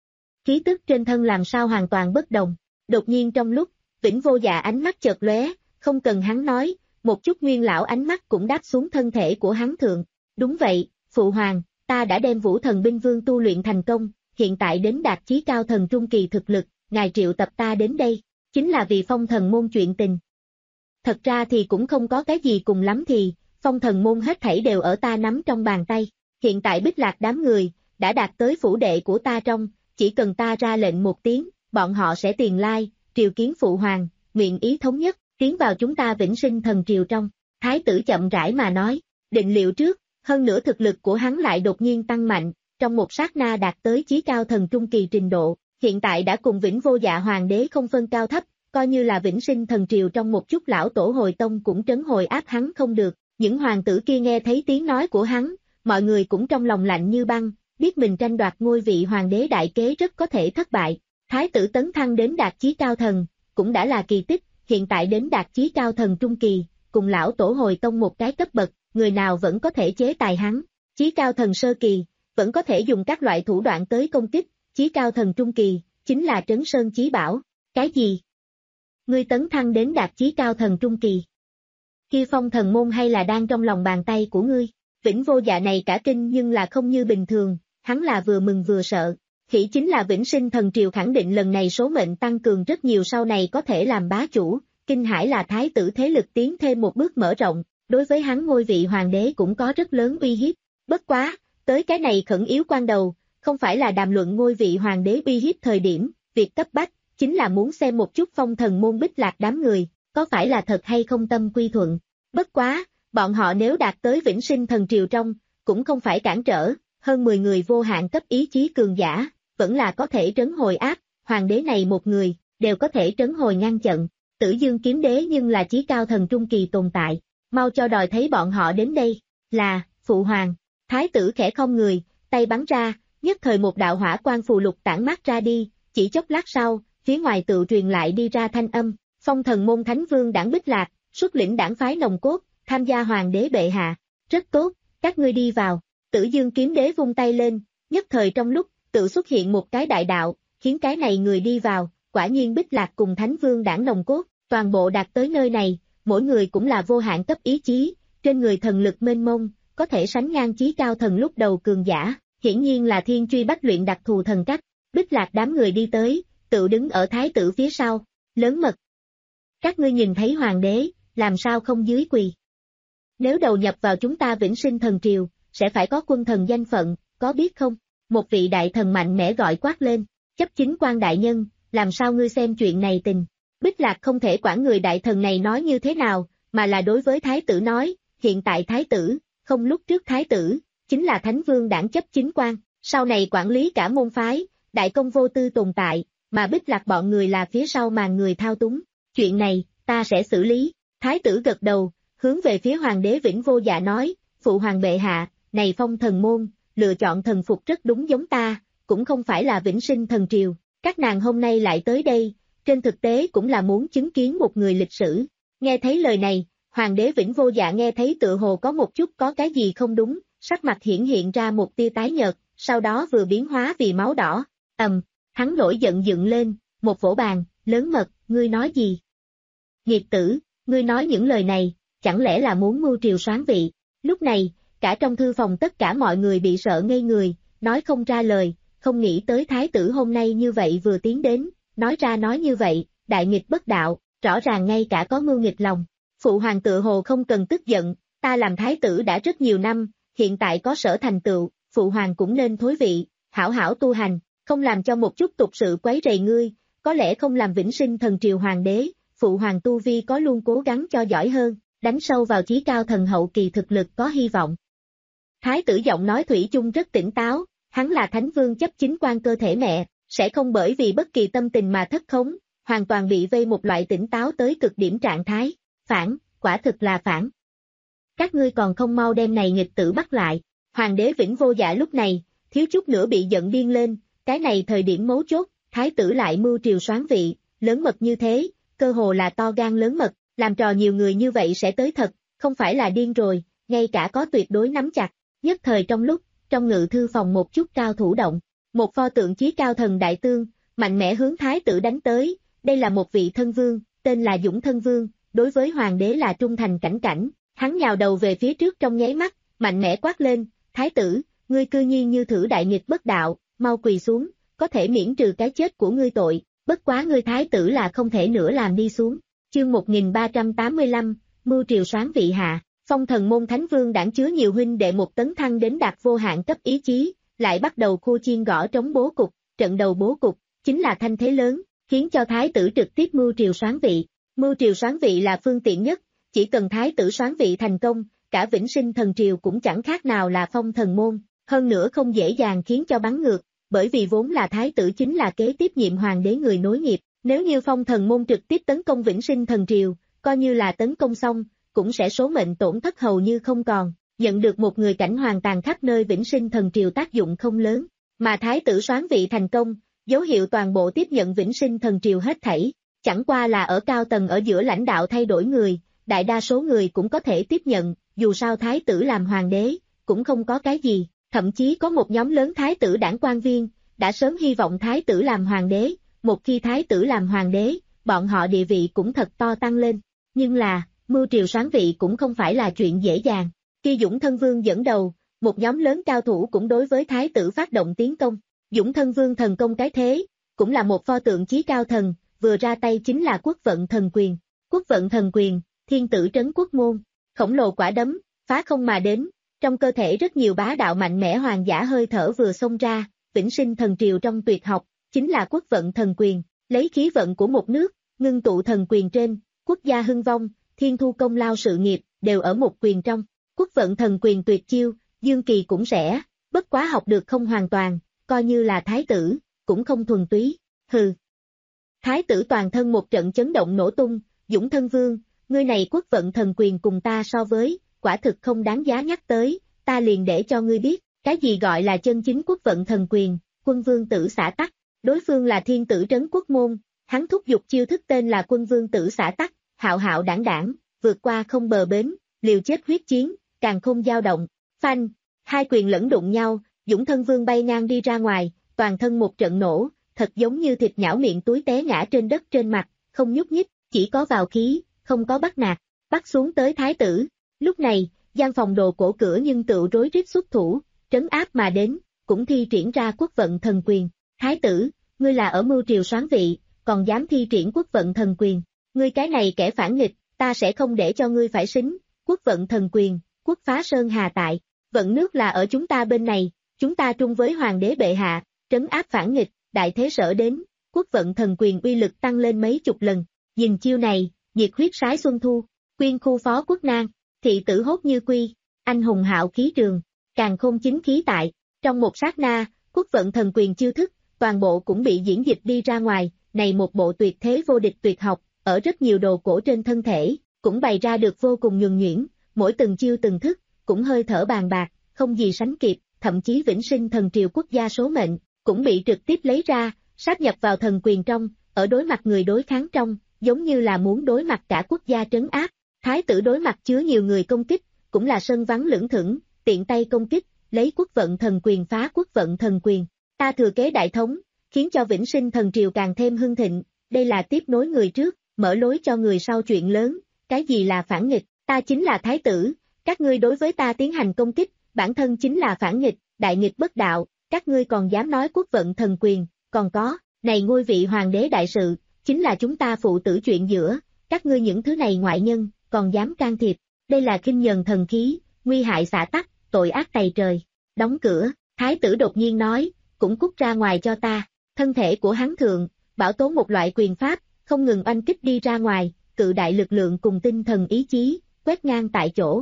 Khí tức trên thân làm sao hoàn toàn bất đồng. Đột nhiên trong lúc, Vĩnh Vô Dạ ánh mắt chợt lóe, không cần hắn nói, một chút nguyên lão ánh mắt cũng đáp xuống thân thể của hắn thượng. Đúng vậy, Phụ Hoàng, ta đã đem Vũ Thần Binh Vương tu luyện thành công, hiện tại đến đạt chí cao thần trung kỳ thực lực, ngài triệu tập ta đến đây, chính là vì phong thần môn chuyện tình. Thật ra thì cũng không có cái gì cùng lắm thì, phong thần môn hết thảy đều ở ta nắm trong bàn tay, hiện tại Bích Lạc đám người, đã đạt tới phủ đệ của ta trong, chỉ cần ta ra lệnh một tiếng, bọn họ sẽ tiền lai, triều kiến Phụ Hoàng, nguyện ý thống nhất, tiến vào chúng ta vĩnh sinh thần triều trong. Thái tử chậm rãi mà nói, định liệu trước, hơn nữa thực lực của hắn lại đột nhiên tăng mạnh, trong một sát na đạt tới chí cao thần trung kỳ trình độ, hiện tại đã cùng Vĩnh Vô Dạ Hoàng đế không phân cao thấp, coi như là vĩnh sinh thần triều trong một chút lão tổ hồi tông cũng trấn hồi áp hắn không được. Những hoàng tử kia nghe thấy tiếng nói của hắn, mọi người cũng trong lòng lạnh như băng, biết mình tranh đoạt ngôi vị hoàng đế đại kế rất có thể thất bại. Thái tử tấn thăng đến đạt chí cao thần, cũng đã là kỳ tích, hiện tại đến đạt chí cao thần trung kỳ, cùng lão tổ hồi tông một cái cấp bậc, người nào vẫn có thể chế tài hắn. Chí cao thần sơ kỳ, vẫn có thể dùng các loại thủ đoạn tới công kích, chí cao thần trung kỳ, chính là trấn sơn chí bảo. Cái gì? Ngươi tấn thăng đến đạt chí cao thần trung kỳ. Kia phong thần môn hay là đang trong lòng bàn tay của ngươi? Vĩnh Vô Dạ này cả kinh nhưng là không như bình thường, hắn là vừa mừng vừa sợ. Khỉ chính là vĩnh sinh thần triều khẳng định lần này số mệnh tăng cường rất nhiều, sau này có thể làm bá chủ, kinh hải là thái tử thế lực tiến thêm một bước mở rộng, đối với hắn ngôi vị hoàng đế cũng có rất lớn uy hiếp. Bất quá, tới cái này khẩn yếu quan đầu, không phải là đàm luận ngôi vị hoàng đế uy hiếp thời điểm, việc cấp bách, chính là muốn xem một chút phong thần môn Bích Lạc đám người, có phải là thật hay không tâm quy thuận. Bất quá, bọn họ nếu đạt tới vĩnh sinh thần triều trong, cũng không phải cản trở, hơn mười người vô hạn cấp ý chí cường giả, vẫn là có thể trấn hồi áp, hoàng đế này một người, đều có thể trấn hồi ngăn chặn. Tử Dương kiếm đế nhưng là chí cao thần trung kỳ tồn tại, mau cho đòi thấy bọn họ đến đây, là, Phụ Hoàng. Thái tử khẽ không người, tay bắn ra, nhất thời một đạo hỏa quang phù lục tản mát ra đi, chỉ chốc lát sau, phía ngoài tự truyền lại đi ra thanh âm, phong thần môn Thánh Vương đảng Bích Lạc, xuất lĩnh đảng phái nòng cốt, tham gia hoàng đế bệ hạ. Rất tốt, các ngươi đi vào. Tử Dương kiếm đế vung tay lên, nhất thời trong lúc, tự xuất hiện một cái đại đạo, khiến cái này người đi vào, quả nhiên Bích Lạc cùng Thánh Vương đảng nòng cốt, toàn bộ đạt tới nơi này, mỗi người cũng là vô hạn cấp ý chí, trên người thần lực mênh mông, có thể sánh ngang chí cao thần lúc đầu cường giả, hiển nhiên là thiên truy bách luyện đặc thù thần cách. Bích Lạc đám người đi tới, tự đứng ở thái tử phía sau, lớn mật. Các ngươi nhìn thấy hoàng đế, làm sao không dưới quỳ? Nếu đầu nhập vào chúng ta vĩnh sinh thần triều, sẽ phải có quân thần danh phận, có biết không? Một vị đại thần mạnh mẽ gọi quát lên, chấp chính quan đại nhân, làm sao ngươi xem chuyện này tình? Bích Lạc không thể quản người đại thần này nói như thế nào, mà là đối với thái tử nói, hiện tại thái tử, không lúc trước thái tử, chính là Thánh Vương đảng chấp chính quan, sau này quản lý cả môn phái, đại công vô tư tồn tại, mà Bích Lạc bọn người là phía sau màn người thao túng. Chuyện này, ta sẽ xử lý. Thái tử gật đầu, hướng về phía hoàng đế Vĩnh Vô Dạ nói, Phụ Hoàng bệ hạ, này phong thần môn, lựa chọn thần phục rất đúng giống ta, cũng không phải là vĩnh sinh thần triều, các nàng hôm nay lại tới đây, trên thực tế cũng là muốn chứng kiến một người lịch sử. Nghe thấy lời này, hoàng đế Vĩnh Vô Dạ nghe thấy tựa hồ có một chút có cái gì không đúng, sắc mặt hiển hiện ra một tia tái nhợt, sau đó vừa biến hóa vì máu đỏ. Ầm, hắn nổi giận dựng lên, một vỗ bàn, lớn mật, ngươi nói gì? Nghiệt tử, ngươi nói những lời này, chẳng lẽ là muốn mưu triều soán vị? Lúc này, cả trong thư phòng tất cả mọi người bị sợ ngây người, nói không ra lời, không nghĩ tới thái tử hôm nay như vậy vừa tiến đến, nói ra nói như vậy, đại nghịch bất đạo, rõ ràng ngay cả có mưu nghịch lòng. Phụ hoàng tự hồ không cần tức giận, ta làm thái tử đã rất nhiều năm, hiện tại có sở thành tựu, phụ hoàng cũng nên thối vị, hảo hảo tu hành, không làm cho một chút tục sự quấy rầy ngươi, có lẽ không làm vĩnh sinh thần triều hoàng đế, phụ hoàng tu vi có luôn cố gắng cho giỏi hơn, đánh sâu vào chí cao thần hậu kỳ thực lực có hy vọng. Thái tử giọng nói thủy chung rất tỉnh táo, hắn là Thánh Vương chấp chính quan cơ thể mẹ, sẽ không bởi vì bất kỳ tâm tình mà thất khống, hoàn toàn bị vây một loại tỉnh táo tới cực điểm trạng thái. Phản, quả thực là phản. Các ngươi còn không mau đem này nghịch tử bắt lại. Hoàng đế Vĩnh Vô Dạ lúc này, thiếu chút nữa bị giận điên lên, cái này thời điểm mấu chốt, thái tử lại mưu triều soán vị, lớn mật như thế, cơ hồ là to gan lớn mật, làm trò nhiều người như vậy sẽ tới thật, không phải là điên rồi, ngay cả có tuyệt đối nắm chặt. Nhất thời trong lúc, trong ngự thư phòng một chút cao thủ động. Một pho tượng chí cao thần đại tương, mạnh mẽ hướng thái tử đánh tới, đây là một vị thân vương, tên là Dũng Thân Vương, đối với hoàng đế là trung thành cảnh cảnh, hắn nhào đầu về phía trước trong nháy mắt, mạnh mẽ quát lên, thái tử, ngươi cư nhiên như thử đại nghịch bất đạo, mau quỳ xuống, có thể miễn trừ cái chết của ngươi tội, bất quá ngươi thái tử là không thể nữa làm đi xuống. Chương một nghìn ba trăm tám mươi lăm, mưu triều soán vị hạ, phong thần môn thánh vương đảng chứa nhiều huynh đệ một tấn thăng đến đạt vô hạn cấp ý chí, lại bắt đầu khu chiên gõ trống bố cục, trận đầu bố cục, chính là thanh thế lớn, khiến cho thái tử trực tiếp mưu triều soán vị. Mưu triều soán vị là phương tiện nhất, chỉ cần thái tử soán vị thành công, cả vĩnh sinh thần triều cũng chẳng khác nào là phong thần môn, hơn nữa không dễ dàng khiến cho bắn ngược, bởi vì vốn là thái tử chính là kế tiếp nhiệm hoàng đế người nối nghiệp, nếu như phong thần môn trực tiếp tấn công vĩnh sinh thần triều, coi như là tấn công xong, cũng sẽ số mệnh tổn thất hầu như không còn, nhận được một người cảnh hoàn tàn khắp nơi vĩnh sinh thần triều tác dụng không lớn, mà thái tử soán vị thành công, dấu hiệu toàn bộ tiếp nhận vĩnh sinh thần triều hết thảy, chẳng qua là ở cao tầng ở giữa lãnh đạo thay đổi người, đại đa số người cũng có thể tiếp nhận, dù sao thái tử làm hoàng đế, cũng không có cái gì, thậm chí có một nhóm lớn thái tử đảng quan viên, đã sớm hy vọng thái tử làm hoàng đế, một khi thái tử làm hoàng đế, bọn họ địa vị cũng thật to tăng lên, nhưng là, mưu triều soán vị cũng không phải là chuyện dễ dàng, khi Dũng Thân Vương dẫn đầu, một nhóm lớn cao thủ cũng đối với thái tử phát động tiến công, Dũng Thân Vương thần công cái thế, cũng là một pho tượng chí cao thần, vừa ra tay chính là quốc vận thần quyền, quốc vận thần quyền, thiên tử trấn quốc môn, khổng lồ quả đấm, phá không mà đến, trong cơ thể rất nhiều bá đạo mạnh mẽ hoàng giả hơi thở vừa xông ra, vĩnh sinh thần triều trong tuyệt học, chính là quốc vận thần quyền, lấy khí vận của một nước, ngưng tụ thần quyền trên, quốc gia hưng vong, thiên thu công lao sự nghiệp, đều ở một quyền trong, quốc vận thần quyền tuyệt chiêu, Dương Kỳ cũng sẽ, bất quá học được không hoàn toàn, coi như là thái tử, cũng không thuần túy, hừ. Thái tử toàn thân một trận chấn động nổ tung, Dũng Thân Vương, ngươi này quốc vận thần quyền cùng ta so với, quả thực không đáng giá nhắc tới, ta liền để cho ngươi biết, cái gì gọi là chân chính quốc vận thần quyền, quân vương tử xả tắc, đối phương là thiên tử trấn quốc môn, hắn thúc giục chiêu thức tên là quân vương tử xả tắc, hạo hạo đảng đảng, vượt qua không bờ bến, liều chết huyết chiến, càng không dao động, phanh, hai quyền lẫn đụng nhau, Dũng Thân Vương bay ngang đi ra ngoài, toàn thân một trận nổ, thật giống như thịt nhão miệng túi té ngã trên đất trên mặt, không nhúc nhích, chỉ có vào khí, không có bắt nạt, bắt xuống tới thái tử. Lúc này, gian phòng đồ cổ cửa nhưng tựu rối rít xuất thủ, trấn áp mà đến, cũng thi triển ra quốc vận thần quyền. Thái tử, ngươi là ở mưu triều soán vị, còn dám thi triển quốc vận thần quyền. Ngươi cái này kẻ phản nghịch, ta sẽ không để cho ngươi phải xính, quốc vận thần quyền, quốc phá sơn hà tại. Vận nước là ở chúng ta bên này, chúng ta trung với hoàng đế bệ hạ, trấn áp phản nghịch, đại thế sở đến, quốc vận thần quyền uy lực tăng lên mấy chục lần. Nhìn chiêu này, nhiệt huyết sái xuân thu, quyên khu phó quốc nang, thị tử hốt như quy, anh hùng hạo khí trường, càng khôn chính khí tại. Trong một sát na, quốc vận thần quyền chiêu thức, toàn bộ cũng bị diễn dịch đi ra ngoài, này một bộ tuyệt thế vô địch tuyệt học, ở rất nhiều đồ cổ trên thân thể, cũng bày ra được vô cùng nhuần nhuyễn, mỗi từng chiêu từng thức, cũng hơi thở bàn bạc, không gì sánh kịp, thậm chí vĩnh sinh thần triều quốc gia số mệnh, cũng bị trực tiếp lấy ra, sáp nhập vào thần quyền trong, ở đối mặt người đối kháng trong, giống như là muốn đối mặt cả quốc gia trấn áp. Thái tử đối mặt chứa nhiều người công kích, cũng là sân vắng lưỡng thững, tiện tay công kích, lấy quốc vận thần quyền phá quốc vận thần quyền. Ta thừa kế đại thống, khiến cho vĩnh sinh thần triều càng thêm hưng thịnh, đây là tiếp nối người trước, mở lối cho người sau chuyện lớn, cái gì là phản nghịch, ta chính là thái tử, các ngươi đối với ta tiến hành công kích, bản thân chính là phản nghịch, đại nghịch bất đạo, các ngươi còn dám nói quốc vận thần quyền, còn có, này ngôi vị hoàng đế đại sự, chính là chúng ta phụ tử chuyện giữa, các ngươi những thứ này ngoại nhân, còn dám can thiệp, đây là kinh nhờn thần khí, nguy hại xả tắc, tội ác tày trời. Đóng cửa, thái tử đột nhiên nói, cũng cút ra ngoài cho ta, thân thể của hắn thượng, bảo tố một loại quyền pháp, không ngừng oanh kích đi ra ngoài, cự đại lực lượng cùng tinh thần ý chí, quét ngang tại chỗ.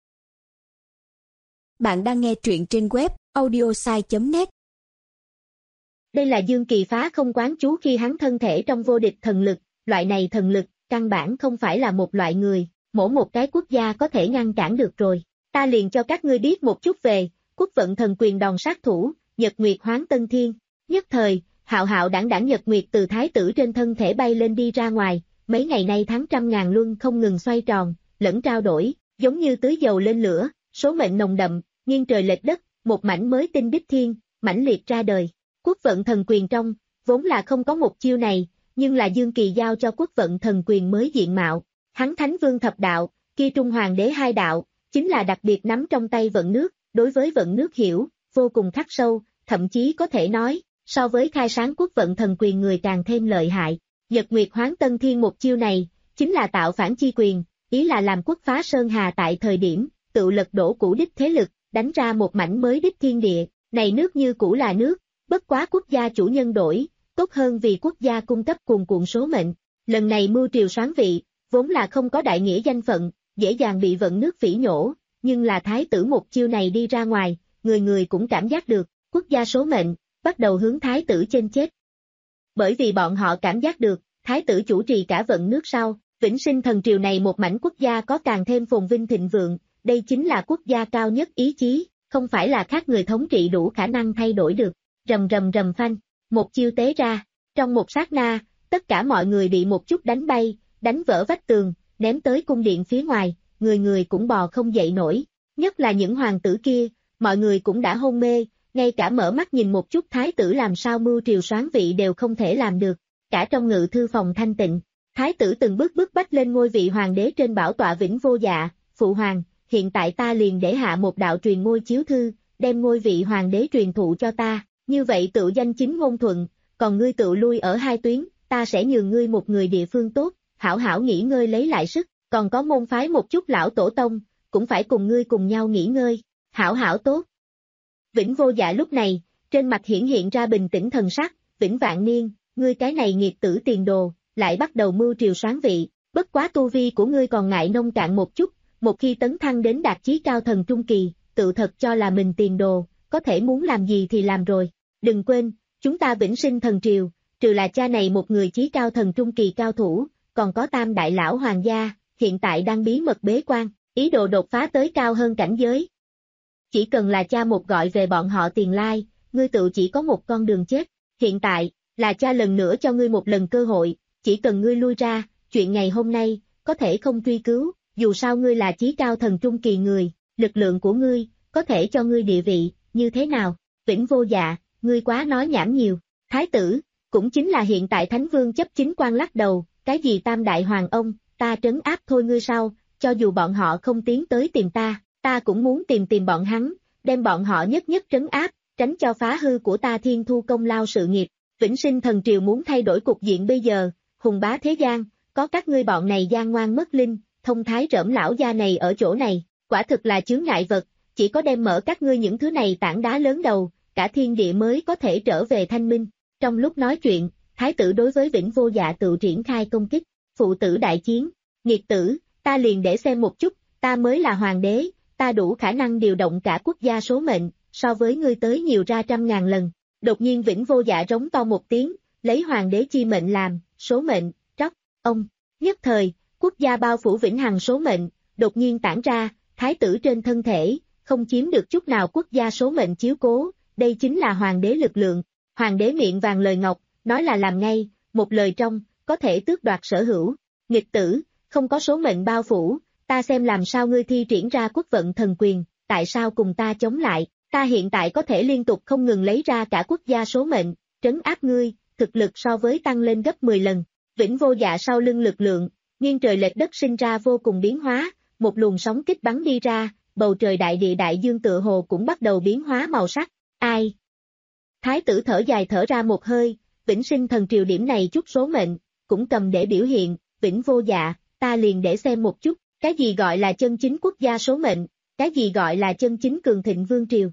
Bạn đang nghe truyện trên web audiosai chấm net. Đây là Dương Kỳ phá không quán chú khi hắn thân thể trong vô địch thần lực, loại này thần lực, căn bản không phải là một loại người, mỗi một cái quốc gia có thể ngăn cản được rồi. Ta liền cho các ngươi biết một chút về, quốc vận thần quyền đòn sát thủ, Nhật Nguyệt hoán Tân Thiên. Nhất thời, hạo hạo đảng đảng Nhật Nguyệt từ thái tử trên thân thể bay lên đi ra ngoài, mấy ngày nay tháng trăm ngàn luân không ngừng xoay tròn, lẫn trao đổi, giống như tưới dầu lên lửa, số mệnh nồng đậm, nghiêng trời lệch đất, một mảnh mới tinh đích thiên, mãnh liệt ra đời. Quốc vận thần quyền trong, vốn là không có một chiêu này, nhưng là Dương Kỳ giao cho quốc vận thần quyền mới diện mạo. Hắn Thánh Vương thập đạo, kia Trung Hoàng đế hai đạo, chính là đặc biệt nắm trong tay vận nước, đối với vận nước hiểu, vô cùng khắc sâu, thậm chí có thể nói, so với khai sáng quốc vận thần quyền người càng thêm lợi hại. Nhật Nguyệt Hoán Tân Thiên một chiêu này, chính là tạo phản chi quyền, ý là làm quốc phá Sơn Hà tại thời điểm, tự lật đổ cũ đích thế lực, đánh ra một mảnh mới đích thiên địa, này nước như cũ là nước, bất quá quốc gia chủ nhân đổi, tốt hơn vì quốc gia cung cấp cuồn cuộn số mệnh. Lần này mưu triều soán vị, vốn là không có đại nghĩa danh phận, dễ dàng bị vận nước phỉ nhổ, nhưng là thái tử một chiêu này đi ra ngoài, người người cũng cảm giác được, quốc gia số mệnh, bắt đầu hướng thái tử trên chết. Bởi vì bọn họ cảm giác được, thái tử chủ trì cả vận nước sau, vĩnh sinh thần triều này một mảnh quốc gia có càng thêm phồn vinh thịnh vượng, đây chính là quốc gia cao nhất ý chí, không phải là khác người thống trị đủ khả năng thay đổi được. Rầm rầm rầm phanh, một chiêu tế ra, trong một sát na, tất cả mọi người bị một chút đánh bay, đánh vỡ vách tường, ném tới cung điện phía ngoài, người người cũng bò không dậy nổi, nhất là những hoàng tử kia, mọi người cũng đã hôn mê, ngay cả mở mắt nhìn một chút thái tử làm sao mưu triều soán vị đều không thể làm được, cả trong ngự thư phòng thanh tịnh, thái tử từng bước bước bách lên ngôi vị hoàng đế trên bảo tọa vĩnh vô dạ, phụ hoàng, hiện tại ta liền để hạ một đạo truyền ngôi chiếu thư, đem ngôi vị hoàng đế truyền thụ cho ta, như vậy tự danh chính ngôn thuận, còn ngươi tự lui ở hai tuyến, ta sẽ nhường ngươi một người địa phương tốt, hảo hảo nghỉ ngơi lấy lại sức, còn có môn phái một chút lão tổ tông, cũng phải cùng ngươi cùng nhau nghỉ ngơi, hảo hảo tốt. Vĩnh vô dạ lúc này, trên mặt hiển hiện ra bình tĩnh thần sắc, Vĩnh Vạn Niên, ngươi cái này nghiệt tử tiền đồ, lại bắt đầu mưu triều soán vị, bất quá tu vi của ngươi còn ngại nông cạn một chút, một khi tấn thăng đến đạt chí cao thần trung kỳ, tự thật cho là mình tiền đồ, có thể muốn làm gì thì làm rồi. Đừng quên, chúng ta vĩnh sinh thần triều, trừ là cha này một người chí cao thần trung kỳ cao thủ, còn có tam đại lão hoàng gia, hiện tại đang bí mật bế quan, ý đồ đột phá tới cao hơn cảnh giới. Chỉ cần là cha một gọi về bọn họ tiền lai, ngươi tự chỉ có một con đường chết, hiện tại, là cha lần nữa cho ngươi một lần cơ hội, chỉ cần ngươi lui ra, chuyện ngày hôm nay, có thể không truy cứu, dù sao ngươi là chí cao thần trung kỳ người, lực lượng của ngươi, có thể cho ngươi địa vị, như thế nào, Vĩnh vô dạ, ngươi quá nói nhảm nhiều, thái tử, cũng chính là hiện tại thánh vương chấp chính quan lắc đầu, cái gì tam đại hoàng ông, ta trấn áp thôi ngươi sao, cho dù bọn họ không tiến tới tìm ta, ta cũng muốn tìm tìm bọn hắn, đem bọn họ nhất nhất trấn áp, tránh cho phá hư của ta thiên thu công lao sự nghiệp, vĩnh sinh thần triều muốn thay đổi cục diện bây giờ, hùng bá thế gian, có các ngươi bọn này gian ngoan mất linh, thông thái rỡm lão gia này ở chỗ này, quả thực là chướng ngại vật, chỉ có đem mở các ngươi những thứ này tảng đá lớn đầu, cả thiên địa mới có thể trở về thanh minh. Trong lúc nói chuyện, thái tử đối với Vĩnh vô dạ tự triển khai công kích, phụ tử đại chiến, nghiệt tử, ta liền để xem một chút, ta mới là hoàng đế, ta đủ khả năng điều động cả quốc gia số mệnh, so với ngươi tới nhiều ra trăm ngàn lần. Đột nhiên Vĩnh vô dạ rống to một tiếng, lấy hoàng đế chi mệnh làm, số mệnh, tróc, ông, nhất thời, quốc gia bao phủ vĩnh hằng số mệnh, đột nhiên tản ra, thái tử trên thân thể, không chiếm được chút nào quốc gia số mệnh chiếu cố, đây chính là hoàng đế lực lượng, hoàng đế miệng vàng lời ngọc, nói là làm ngay, một lời trong, có thể tước đoạt sở hữu, nghịch tử, không có số mệnh bao phủ, ta xem làm sao ngươi thi triển ra quốc vận thần quyền, tại sao cùng ta chống lại, ta hiện tại có thể liên tục không ngừng lấy ra cả quốc gia số mệnh, trấn áp ngươi, thực lực so với tăng lên gấp mười lần, Vĩnh vô dạ sau lưng lực lượng, nghiêng trời lệch đất sinh ra vô cùng biến hóa, một luồng sóng kích bắn đi ra, bầu trời đại địa đại dương tựa hồ cũng bắt đầu biến hóa màu sắc, ai? Thái tử thở dài thở ra một hơi, vĩnh sinh thần triều điểm này chút số mệnh, cũng cầm để biểu hiện, Vĩnh vô dạ, ta liền để xem một chút, cái gì gọi là chân chính quốc gia số mệnh, cái gì gọi là chân chính cường thịnh vương triều.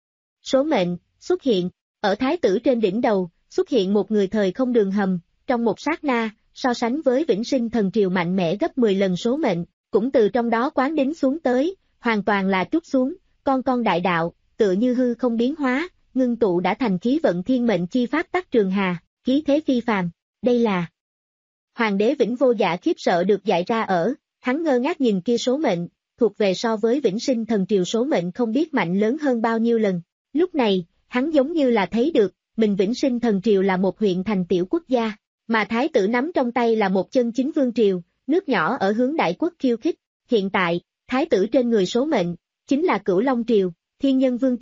Số mệnh, xuất hiện, ở thái tử trên đỉnh đầu, xuất hiện một người thời không đường hầm, trong một sát na, so sánh với vĩnh sinh thần triều mạnh mẽ gấp mười lần số mệnh, cũng từ trong đó quán đính xuống tới, hoàn toàn là trút xuống, con con đại đạo, tựa như hư không biến hóa, ngưng tụ đã thành khí vận thiên mệnh chi pháp tắc trường hà, khí thế phi phàm, đây là. Hoàng đế Vĩnh vô dạ khiếp sợ được dạy ra ở, hắn ngơ ngác nhìn kia số mệnh, thuộc về so với vĩnh sinh thần triều số mệnh không biết mạnh lớn hơn bao nhiêu lần. Lúc này, hắn giống như là thấy được, mình vĩnh sinh thần triều là một huyện thành tiểu quốc gia, mà thái tử nắm trong tay là một chân chính vương triều, nước nhỏ ở hướng đại quốc khiêu khích. Hiện tại, thái tử trên người số mệnh, chính là Cửu Long triều, Thiên Nhân vương triều,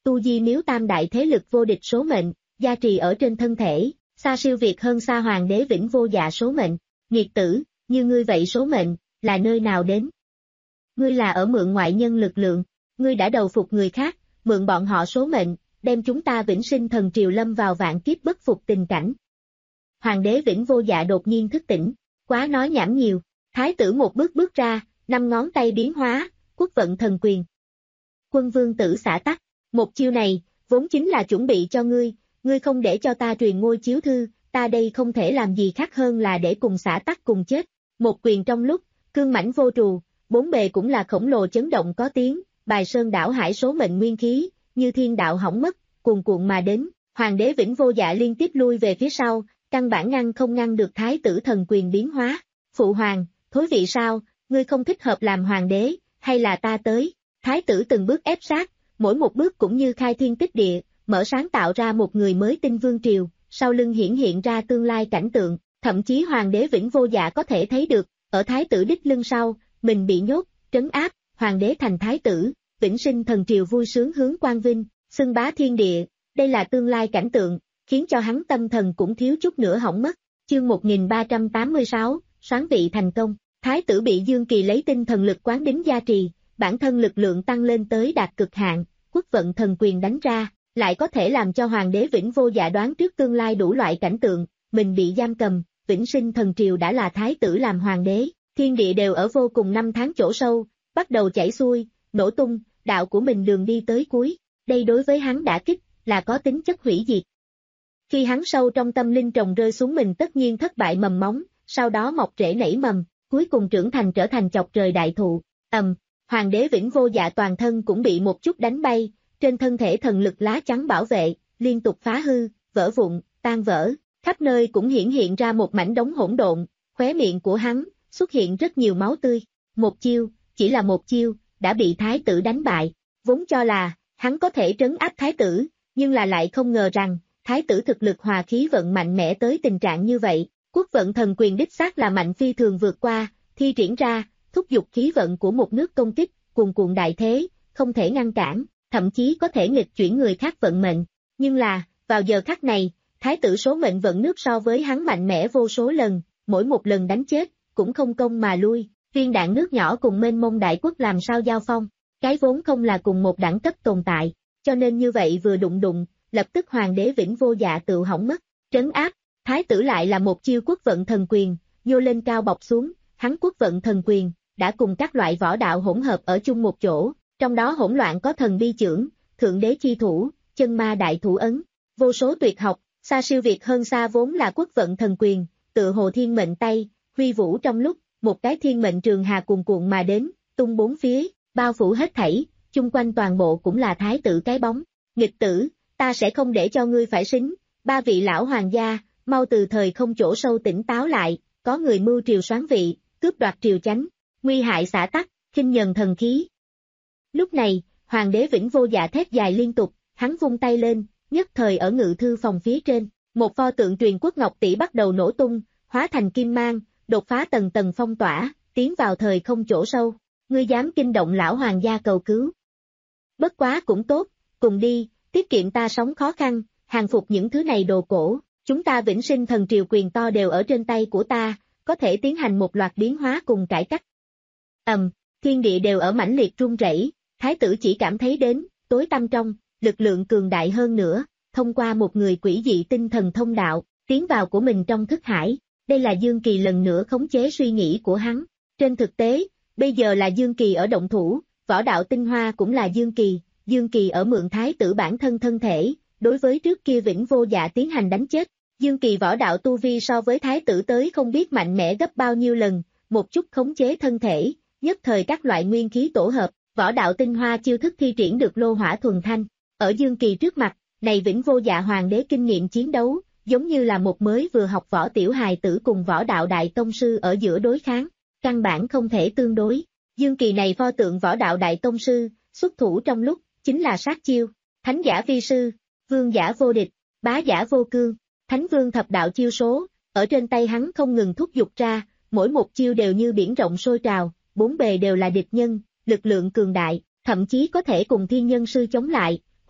tu di miếu tam đại thế lực vô địch số mệnh, gia trì ở trên thân thể, xa siêu việt hơn xa hoàng đế vĩnh vô dạ số mệnh. Nghiệt tử, như ngươi vậy số mệnh, là nơi nào đến? Ngươi là ở mượn ngoại nhân lực lượng, ngươi đã đầu phục người khác, mượn bọn họ số mệnh, đem chúng ta vĩnh sinh thần triều lâm vào vạn kiếp bất phục tình cảnh. Hoàng đế vĩnh vô dạ đột nhiên thức tỉnh, quá nói nhảm nhiều, thái tử một bước bước ra, năm ngón tay biến hóa, quốc vận thần quyền. Quân vương tử xả tắc, một chiêu này, vốn chính là chuẩn bị cho ngươi, ngươi không để cho ta truyền ngôi chiếu thư, ta đây không thể làm gì khác hơn là để cùng xả tắc cùng chết. Một quyền trong lúc, cương mãnh vô trù, bốn bề cũng là khổng lồ chấn động có tiếng, bài sơn đảo hải số mệnh nguyên khí, như thiên đạo hỏng mất, cuồn cuộn mà đến, hoàng đế vĩnh vô dạ liên tiếp lui về phía sau, căn bản ngăn không ngăn được thái tử thần quyền biến hóa. Phụ hoàng, thối vị sao, ngươi không thích hợp làm hoàng đế, hay là ta tới? Thái tử từng bước ép sát, mỗi một bước cũng như khai thiên tích địa, mở sáng tạo ra một người mới tinh vương triều, sau lưng hiển hiện ra tương lai cảnh tượng, thậm chí hoàng đế vĩnh vô dạ có thể thấy được, ở thái tử đích lưng sau, mình bị nhốt, trấn áp, hoàng đế thành thái tử, vĩnh sinh thần triều vui sướng hướng quang vinh, xưng bá thiên địa, đây là tương lai cảnh tượng, khiến cho hắn tâm thần cũng thiếu chút nữa hỏng mất. Chương một nghìn ba trăm tám mươi sáu, soán vị thành công, thái tử bị Dương Kỳ lấy tinh thần lực quán đính gia trì, bản thân lực lượng tăng lên tới đạt cực hạn, quốc vận thần quyền đánh ra, lại có thể làm cho hoàng đế vĩnh vô dạ đoán trước tương lai đủ loại cảnh tượng, mình bị giam cầm, vĩnh sinh thần triều đã là thái tử làm hoàng đế, thiên địa đều ở vô cùng năm tháng chỗ sâu, bắt đầu chảy xuôi, nổ tung, đạo của mình đường đi tới cuối, đây đối với hắn đả kích, là có tính chất hủy diệt. Khi hắn sâu trong tâm linh trồng rơi xuống mình tất nhiên thất bại mầm móng, sau đó mọc rễ nảy mầm, cuối cùng trưởng thành trở thành chọc trời đại thụ, ầm, hoàng đế vĩnh vô dạ toàn thân cũng bị một chút đánh bay, trên thân thể thần lực lá chắn bảo vệ, liên tục phá hư, vỡ vụn, tan vỡ, khắp nơi cũng hiển hiện ra một mảnh đống hỗn độn, khóe miệng của hắn, xuất hiện rất nhiều máu tươi, một chiêu, chỉ là một chiêu, đã bị thái tử đánh bại, vốn cho là, hắn có thể trấn áp thái tử, nhưng là lại không ngờ rằng, thái tử thực lực hòa khí vận mạnh mẽ tới tình trạng như vậy, quốc vận thần quyền đích xác là mạnh phi thường vượt qua, thi triển ra, thúc giục khí vận của một nước công kích, cuồn cuộn đại thế, không thể ngăn cản, thậm chí có thể nghịch chuyển người khác vận mệnh, nhưng là, vào giờ khắc này, thái tử số mệnh vận nước so với hắn mạnh mẽ vô số lần, mỗi một lần đánh chết, cũng không công mà lui, viên đạn nước nhỏ cùng mênh mông đại quốc làm sao giao phong, cái vốn không là cùng một đẳng cấp tồn tại, cho nên như vậy vừa đụng đụng, lập tức hoàng đế vĩnh vô dạ tự hỏng mất, trấn áp, thái tử lại là một chiêu quốc vận thần quyền, nhô lên cao bọc xuống, hắn quốc vận thần quyền, đã cùng các loại võ đạo hỗn hợp ở chung một chỗ, trong đó hỗn loạn có thần bi chưởng, thượng đế chi thủ, chân ma đại thủ ấn, vô số tuyệt học, xa siêu việt hơn xa vốn là quốc vận thần quyền, tự hồ thiên mệnh tay, huy vũ trong lúc, một cái thiên mệnh trường hà cuồn cuộn mà đến, tung bốn phía, bao phủ hết thảy, chung quanh toàn bộ cũng là thái tử cái bóng, nghịch tử, ta sẽ không để cho ngươi phải xính, ba vị lão hoàng gia, mau từ thời không chỗ sâu tỉnh táo lại, có người mưu triều soán vị, cướp đoạt triều chánh, nguy hại xã tắc, khinh nhờn thần khí. Lúc này, hoàng đế vĩnh vô dạ thét dài liên tục, hắn vung tay lên, nhất thời ở ngự thư phòng phía trên, một pho tượng truyền quốc ngọc tỷ bắt đầu nổ tung, hóa thành kim mang, đột phá tầng tầng phong tỏa, tiến vào thời không chỗ sâu, ngươi dám kinh động lão hoàng gia cầu cứu. Bất quá cũng tốt, cùng đi, tiết kiệm ta sống khó khăn, hàng phục những thứ này đồ cổ, chúng ta vĩnh sinh thần triều quyền to đều ở trên tay của ta, có thể tiến hành một loạt biến hóa cùng cải cách. Ầm, um, thiên địa đều ở mãnh liệt rung rẩy, thái tử chỉ cảm thấy đến, tối tăm trong, lực lượng cường đại hơn nữa, thông qua một người quỷ dị tinh thần thông đạo, tiến vào của mình trong thức hải, đây là Dương Kỳ lần nữa khống chế suy nghĩ của hắn. Trên thực tế, bây giờ là Dương Kỳ ở động thủ, võ đạo tinh hoa cũng là Dương Kỳ, Dương Kỳ ở mượn thái tử bản thân thân thể, đối với trước kia vĩnh vô dạ tiến hành đánh chết. Dương Kỳ võ đạo tu vi so với thái tử tới không biết mạnh mẽ gấp bao nhiêu lần, một chút khống chế thân thể, nhất thời các loại nguyên khí tổ hợp, võ đạo tinh hoa chiêu thức thi triển được lô hỏa thuần thanh. Ở Dương Kỳ trước mặt, này vĩnh vô dạ hoàng đế kinh nghiệm chiến đấu, giống như là một mới vừa học võ tiểu hài tử cùng võ đạo đại tông sư ở giữa đối kháng, căn bản không thể tương đối. Dương Kỳ này pho tượng võ đạo đại tông sư, xuất thủ trong lúc, chính là sát chiêu, thánh giả vi sư, vương giả vô địch, bá giả vô cương, thánh vương thập đạo chiêu số, ở trên tay hắn không ngừng thúc giục ra, mỗi một chiêu đều như biển rộng sôi trào, bốn bề đều là địch nhân, lực lượng cường đại, thậm chí có thể cùng thiên nhân sư chống lại,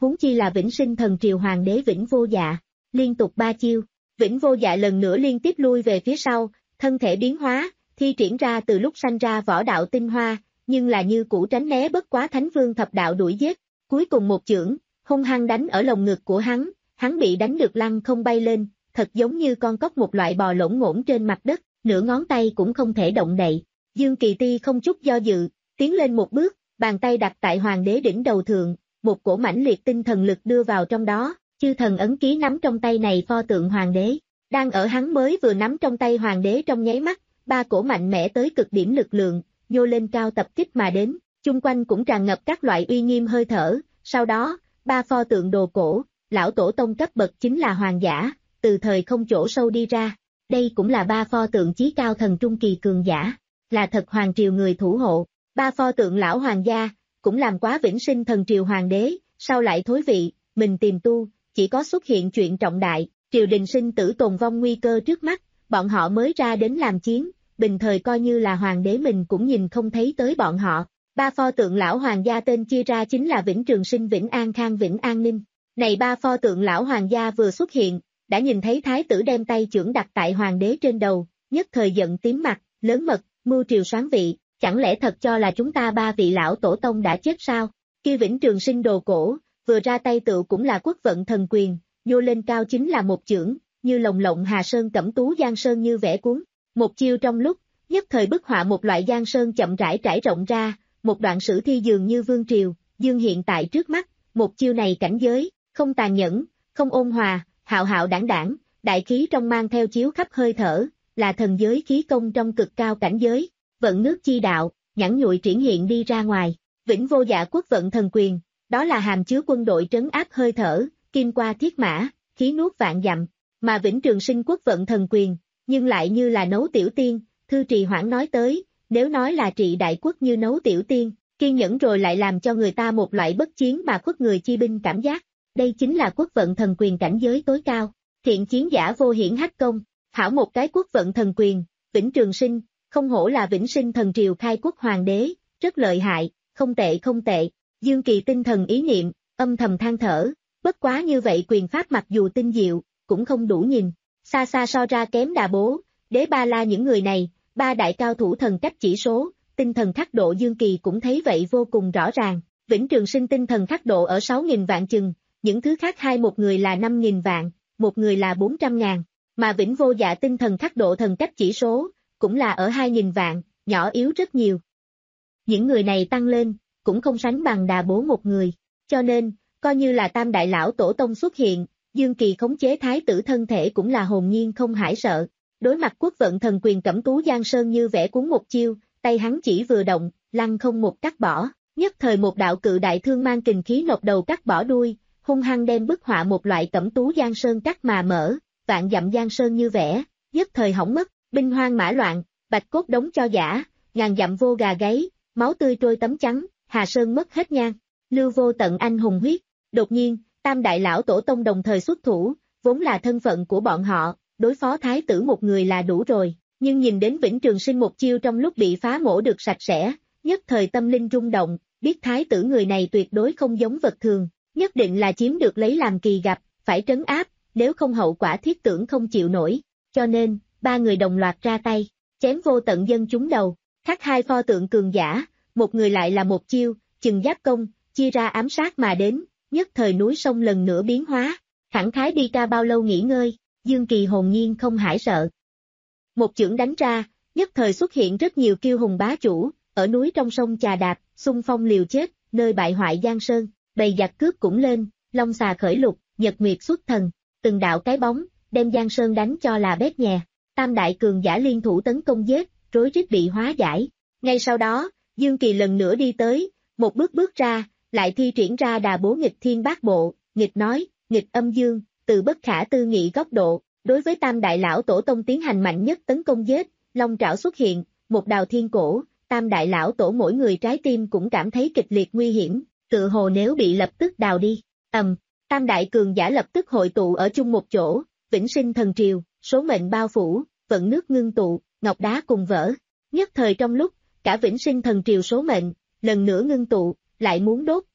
huống chi là Vĩnh Sinh Thần Triều Hoàng đế Vĩnh Vô Dạ. Liên tục ba chiêu, Vĩnh Vô Dạ lần nữa liên tiếp lui về phía sau, thân thể biến hóa, thi triển ra từ lúc sanh ra võ đạo tinh hoa, nhưng là như cũ tránh né bất quá Thánh Vương thập đạo đuổi giết. Cuối cùng một chưởng, hung hăng đánh ở lồng ngực của hắn, hắn bị đánh được lăn không bay lên, thật giống như con cóc một loại bò lổn ngổn trên mặt đất, nửa ngón tay cũng không thể động đậy. Dương Kỳ Ti không chút do dự, tiến lên một bước, bàn tay đặt tại hoàng đế đỉnh đầu thượng, một cổ mãnh liệt tinh thần lực đưa vào trong đó, chư thần ấn ký nắm trong tay này pho tượng hoàng đế. Đang ở hắn mới vừa nắm trong tay hoàng đế trong nháy mắt, ba cổ mạnh mẽ tới cực điểm lực lượng, nhô lên cao tập kích mà đến, chung quanh cũng tràn ngập các loại uy nghiêm hơi thở, sau đó, ba pho tượng đồ cổ, lão tổ tông cấp bậc chính là hoàng giả, từ thời không chỗ sâu đi ra. Đây cũng là ba pho tượng chí cao thần trung kỳ cường giả, là thật hoàng triều người thủ hộ. Ba pho tượng lão hoàng gia, cũng làm quá Vĩnh Sinh Thần Triều hoàng đế, sau lại thối vị, mình tìm tu, chỉ có xuất hiện chuyện trọng đại, triều đình sinh tử tồn vong nguy cơ trước mắt, bọn họ mới ra đến làm chiến, bình thời coi như là hoàng đế mình cũng nhìn không thấy tới bọn họ. Ba pho tượng lão hoàng gia tên chia ra chính là Vĩnh Trường Sinh, Vĩnh An Khang, Vĩnh An Ninh. Này ba pho tượng lão hoàng gia vừa xuất hiện, đã nhìn thấy thái tử đem tay chưởng đặt tại hoàng đế trên đầu, nhất thời giận tím mặt, lớn mật, mưu triều soán vị, chẳng lẽ thật cho là chúng ta ba vị lão tổ tông đã chết sao? Kia Vĩnh Trường Sinh đồ cổ, vừa ra tay tựu cũng là quốc vận thần quyền, nhô lên cao chính là một chưởng, như lồng lộng hà sơn cẩm tú giang sơn như vẽ cuốn. Một chiêu trong lúc, nhất thời bức họa một loại giang sơn chậm rãi trải rộng ra, một đoạn sử thi dường như vương triều, dương hiện tại trước mắt. Một chiêu này cảnh giới, không tàn nhẫn, không ôn hòa, hạo hạo đảng đảng, đại khí trong mang theo chiếu khắp hơi thở, là thần giới khí công trong cực cao cảnh giới, vận nước chi đạo, nhẵn nhụi triển hiện đi ra ngoài. Vĩnh Vô Dạ quốc vận thần quyền, đó là hàm chứa quân đội trấn áp hơi thở, kim qua thiết mã, khí nuốt vạn dặm, mà Vĩnh Trường Sinh quốc vận thần quyền, nhưng lại như là nấu tiểu tiên. Thư Trì Hoãn nói tới, nếu nói là trị đại quốc như nấu tiểu tiên, kiên nhẫn rồi lại làm cho người ta một loại bất chiến mà khuất người chi binh cảm giác. Đây chính là quốc vận thần quyền cảnh giới tối cao, thiện chiến giả vô hiển hách công, hảo một cái quốc vận thần quyền, Vĩnh Trường Sinh, không hổ là Vĩnh Sinh Thần Triều khai quốc hoàng đế, rất lợi hại, không tệ không tệ. Dương Kỳ tinh thần ý niệm, âm thầm than thở, bất quá như vậy quyền pháp mặc dù tinh diệu, cũng không đủ nhìn, xa xa so ra kém Đà Bố, Đế Ba La những người này, ba đại cao thủ thần cách chỉ số, tinh thần khắc độ Dương Kỳ cũng thấy vậy vô cùng rõ ràng. Vĩnh Trường Sinh tinh thần khắc độ ở sáu nghìn vạn chừng, những thứ khác hai một người là năm nghìn vạn, một người là bốn trăm ngàn, mà Vĩnh Vô Dạ tinh thần khắc độ thần cách chỉ số, cũng là ở hai nghìn vạn, nhỏ yếu rất nhiều. Những người này tăng lên, cũng không sánh bằng Đà Bố một người, cho nên, coi như là tam đại lão tổ tông xuất hiện, Dương Kỳ khống chế thái tử thân thể cũng là hồn nhiên không hãi sợ. Đối mặt quốc vận thần quyền cẩm tú giang sơn như vẽ cuốn một chiêu, tay hắn chỉ vừa động, lăng không một cắt bỏ, nhất thời một đạo cự đại thương mang kình khí nộp đầu cắt bỏ đuôi, hung hăng đem bức họa một loại cẩm tú giang sơn cắt mà mở, vạn dặm giang sơn như vẽ, nhất thời hỏng mất, binh hoang mã loạn, bạch cốt đống cho giả, ngàn dặm vô gà gáy, máu tươi trôi tấm trắng, Hà Sơn mất hết nhan, lưu vô tận anh hùng huyết. Đột nhiên, tam đại lão tổ tông đồng thời xuất thủ, vốn là thân phận của bọn họ, đối phó thái tử một người là đủ rồi, nhưng nhìn đến Vĩnh Trường Sinh một chiêu trong lúc bị phá mổ được sạch sẽ, nhất thời tâm linh rung động, biết thái tử người này tuyệt đối không giống vật thường, nhất định là chiếm được lấy làm kỳ gặp, phải trấn áp, nếu không hậu quả thiết tưởng không chịu nổi, cho nên, ba người đồng loạt ra tay, chém vô tận dân chúng đầu, khác hai pho tượng cường giả, một người lại là một chiêu, chừng giáp công, chia ra ám sát mà đến, nhất thời núi sông lần nữa biến hóa, khẳng khái đi ca bao lâu nghỉ ngơi, Dương Kỳ hồn nhiên không hãi sợ. Một chưởng đánh ra, nhất thời xuất hiện rất nhiều kiêu hùng bá chủ, ở núi trong sông chà đạp, xung phong liều chết, nơi bại hoại giang sơn, bầy giặc cướp cũng lên, long xà khởi lục, nhật nguyệt xuất thần, từng đạo cái bóng, đem giang sơn đánh cho là bét nhè, tam đại cường giả liên thủ tấn công giết, rối rít bị hóa giải. Ngay sau đó, Dương Kỳ lần nữa đi tới, một bước bước ra, lại thi triển ra Đà Bố nghịch thiên bát bộ, nghịch nói, nghịch âm dương, từ bất khả tư nghị góc độ, đối với tam đại lão tổ tông tiến hành mạnh nhất tấn công giết, long trảo xuất hiện, một đào thiên cổ, tam đại lão tổ mỗi người trái tim cũng cảm thấy kịch liệt nguy hiểm, tự hồ nếu bị lập tức đào đi, ầm, tam đại cường giả lập tức hội tụ ở chung một chỗ, Vĩnh Sinh Thần Triều, số mệnh bao phủ, vận nước ngưng tụ, ngọc đá cùng vỡ, nhất thời trong lúc, cả Vĩnh Sinh Thần Triều số mệnh, lần nữa ngưng tụ, lại muốn đốt,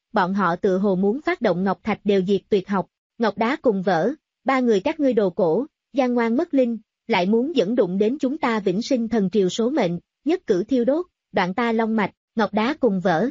bọn họ tự hồ muốn phát động Ngọc Thạch đều diệt tuyệt học, Ngọc Đá cùng vỡ, ba người các ngươi đồ cổ, gian ngoan mất linh, lại muốn dẫn đụng đến chúng ta vĩnh sinh thần triều số mệnh, nhất cử thiêu đốt, đoạn ta long mạch, Ngọc Đá cùng vỡ.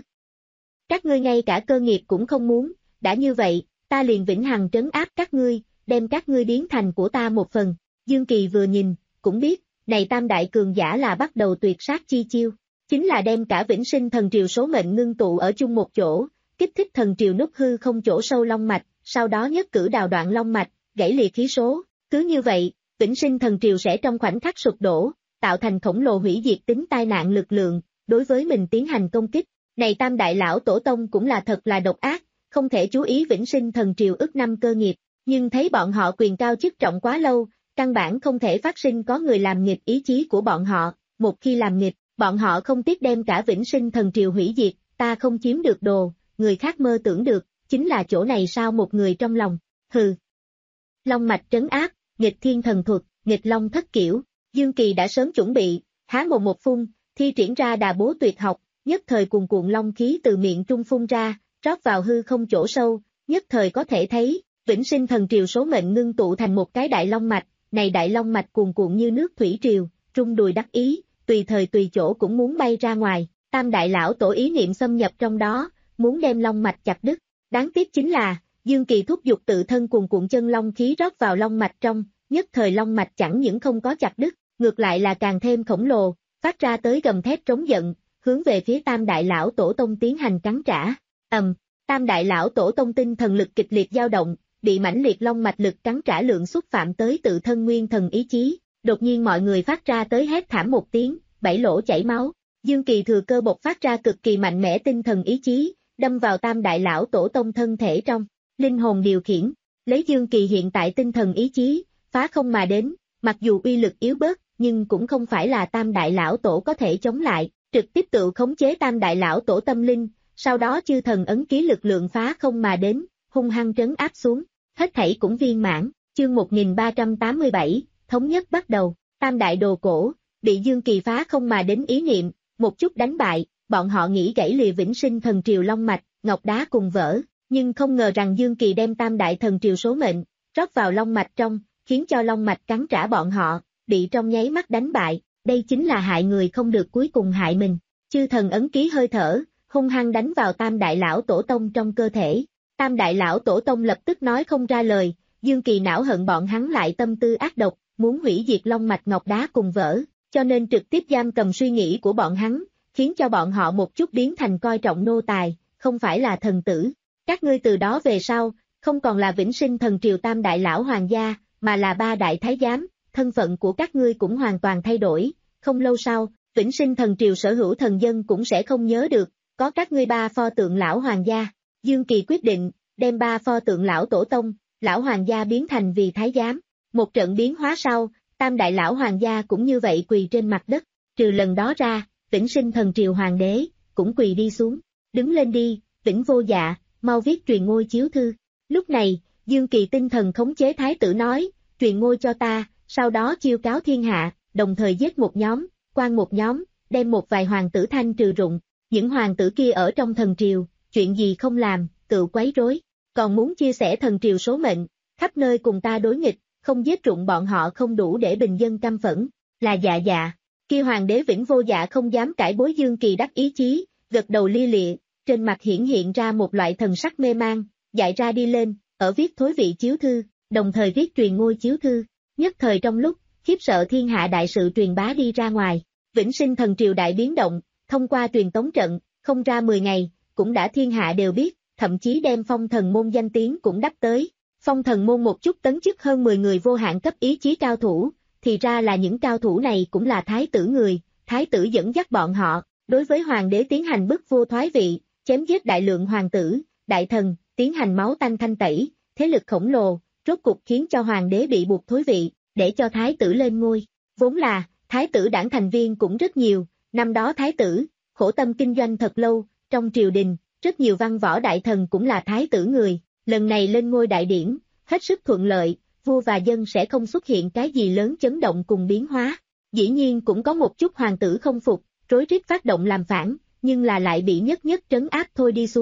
Các ngươi ngay cả cơ nghiệp cũng không muốn, đã như vậy, ta liền vĩnh hằng trấn áp các ngươi, đem các ngươi biến thành của ta một phần. Dương Kỳ vừa nhìn, cũng biết, này tam đại cường giả là bắt đầu tuyệt sát chi chiêu, chính là đem cả vĩnh sinh thần triều số mệnh ngưng tụ ở chung một chỗ, kích thích thần triều nút hư không chỗ sâu long mạch, sau đó nhất cử đào đoạn long mạch, gãy liệt khí số, cứ như vậy, vĩnh sinh thần triều sẽ trong khoảnh khắc sụp đổ, tạo thành khổng lồ hủy diệt tính tai nạn lực lượng, đối với mình tiến hành công kích. Này tam đại lão tổ tông cũng là thật là độc ác, không thể chú ý vĩnh sinh thần triều ức năm cơ nghiệp, nhưng thấy bọn họ quyền cao chức trọng quá lâu, căn bản không thể phát sinh có người làm nghịch ý chí của bọn họ, một khi làm nghịch, bọn họ không tiếc đem cả vĩnh sinh thần triều hủy diệt, ta không chiếm được đồ, người khác mơ tưởng được, chính là chỗ này sao một người trong lòng, hừ. Long mạch trấn áp, nghịch thiên thần thuật, nghịch long thất kiểu, Dương Kỳ đã sớm chuẩn bị, há mồm một phun, thi triển ra đà bố tuyệt học, nhất thời cuồn cuộn long khí từ miệng trung phun ra, rót vào hư không chỗ sâu, nhất thời có thể thấy, vĩnh sinh thần triều số mệnh ngưng tụ thành một cái đại long mạch, này đại long mạch cuồn cuộn như nước thủy triều, trung đùi đắc ý, tùy thời tùy chỗ cũng muốn bay ra ngoài, tam đại lão tổ ý niệm xâm nhập trong đó, muốn đem long mạch chặt đứt, đáng tiếc chính là, Dương Kỳ thúc giục tự thân cuồn cuộn chân long khí rót vào long mạch trong, nhất thời long mạch chẳng những không có chặt đứt, ngược lại là càng thêm khổng lồ, phát ra tới gầm thét trống giận, hướng về phía tam đại lão tổ tông tiến hành cắn trả, ầm, um, tam đại lão tổ tông tinh thần lực kịch liệt dao động, bị mãnh liệt long mạch lực cắn trả lượng xúc phạm tới tự thân nguyên thần ý chí, đột nhiên mọi người phát ra tới hét thảm một tiếng, bảy lỗ chảy máu, Dương Kỳ thừa cơ bộc phát ra cực kỳ mạnh mẽ tinh thần ý chí, đâm vào tam đại lão tổ tông thân thể trong, linh hồn điều khiển, lấy Dương Kỳ hiện tại tinh thần ý chí, phá không mà đến, mặc dù uy lực yếu bớt, nhưng cũng không phải là tam đại lão tổ có thể chống lại, trực tiếp tự khống chế tam đại lão tổ tâm linh, sau đó chư thần ấn ký lực lượng phá không mà đến, hung hăng trấn áp xuống, hết thảy cũng viên mãn, chương một nghìn ba trăm tám mươi bảy, thống nhất bắt đầu, tam đại đồ cổ, bị Dương Kỳ phá không mà đến ý niệm, một chút đánh bại, bọn họ nghĩ gãy lìa vĩnh sinh thần triều long mạch, Ngọc Đá cùng vỡ, nhưng không ngờ rằng Dương Kỳ đem tam đại thần triều số mệnh, rót vào long mạch trong, khiến cho long mạch cắn trả bọn họ, bị trong nháy mắt đánh bại, đây chính là hại người không được cuối cùng hại mình, chư thần ấn ký hơi thở, hung hăng đánh vào tam đại lão tổ tông trong cơ thể, tam đại lão tổ tông lập tức nói không ra lời, Dương Kỳ não hận bọn hắn lại tâm tư ác độc, muốn hủy diệt long mạch Ngọc Đá cùng vỡ, cho nên trực tiếp giam cầm suy nghĩ của bọn hắn, khiến cho bọn họ một chút biến thành coi trọng nô tài, không phải là thần tử. Các ngươi từ đó về sau, không còn là vĩnh sinh thần triều tam đại lão hoàng gia, mà là ba đại thái giám, thân phận của các ngươi cũng hoàn toàn thay đổi, không lâu sau, vĩnh sinh thần triều sở hữu thần dân cũng sẽ không nhớ được, có các ngươi ba pho tượng lão hoàng gia. Dương Kỳ quyết định, đem ba pho tượng lão tổ tông, lão hoàng gia biến thành vì thái giám. Một trận biến hóa sau, tam đại lão hoàng gia cũng như vậy quỳ trên mặt đất, trừ lần đó ra, vĩnh sinh thần triều hoàng đế, cũng quỳ đi xuống, đứng lên đi, vĩnh vô dạ, mau viết truyền ngôi chiếu thư. Lúc này, Dương Kỳ tinh thần khống chế thái tử nói, truyền ngôi cho ta, sau đó chiêu cáo thiên hạ, đồng thời giết một nhóm, quan một nhóm, đem một vài hoàng tử thanh trừ rụng, những hoàng tử kia ở trong thần triều, chuyện gì không làm, tự quấy rối, còn muốn chia sẻ thần triều số mệnh, khắp nơi cùng ta đối nghịch, không giết rụng bọn họ không đủ để bình dân căm phẫn, là dạ dạ. Kia hoàng đế vĩnh vô dạ không dám cãi bối Dương Kỳ đắc ý chí, gật đầu lia lịa, trên mặt hiển hiện ra một loại thần sắc mê mang, dại ra đi lên, ở viết thối vị chiếu thư, đồng thời viết truyền ngôi chiếu thư, nhất thời trong lúc, khiếp sợ thiên hạ đại sự truyền bá đi ra ngoài, vĩnh sinh thần triều đại biến động, thông qua truyền tống trận, không ra mười ngày, cũng đã thiên hạ đều biết, thậm chí đem phong thần môn danh tiếng cũng đắp tới. Phong thần môn một chút tấn chức hơn mười người vô hạn cấp ý chí cao thủ, thì ra là những cao thủ này cũng là thái tử người, thái tử dẫn dắt bọn họ, đối với hoàng đế tiến hành bức vua thoái vị, chém giết đại lượng hoàng tử, đại thần, tiến hành máu tanh thanh tẩy, thế lực khổng lồ, rốt cục khiến cho hoàng đế bị buộc thối vị, để cho thái tử lên ngôi. Vốn là, thái tử đảng thành viên cũng rất nhiều, năm đó thái tử, khổ tâm kinh doanh thật lâu, trong triều đình, rất nhiều văn võ đại thần cũng là thái tử người. Lần này lên ngôi đại điển, hết sức thuận lợi, vua và dân sẽ không xuất hiện cái gì lớn chấn động cùng biến hóa. Dĩ nhiên cũng có một chút hoàng tử không phục, rối rít phát động làm phản, nhưng là lại bị nhất nhất trấn áp thôi đi xuống.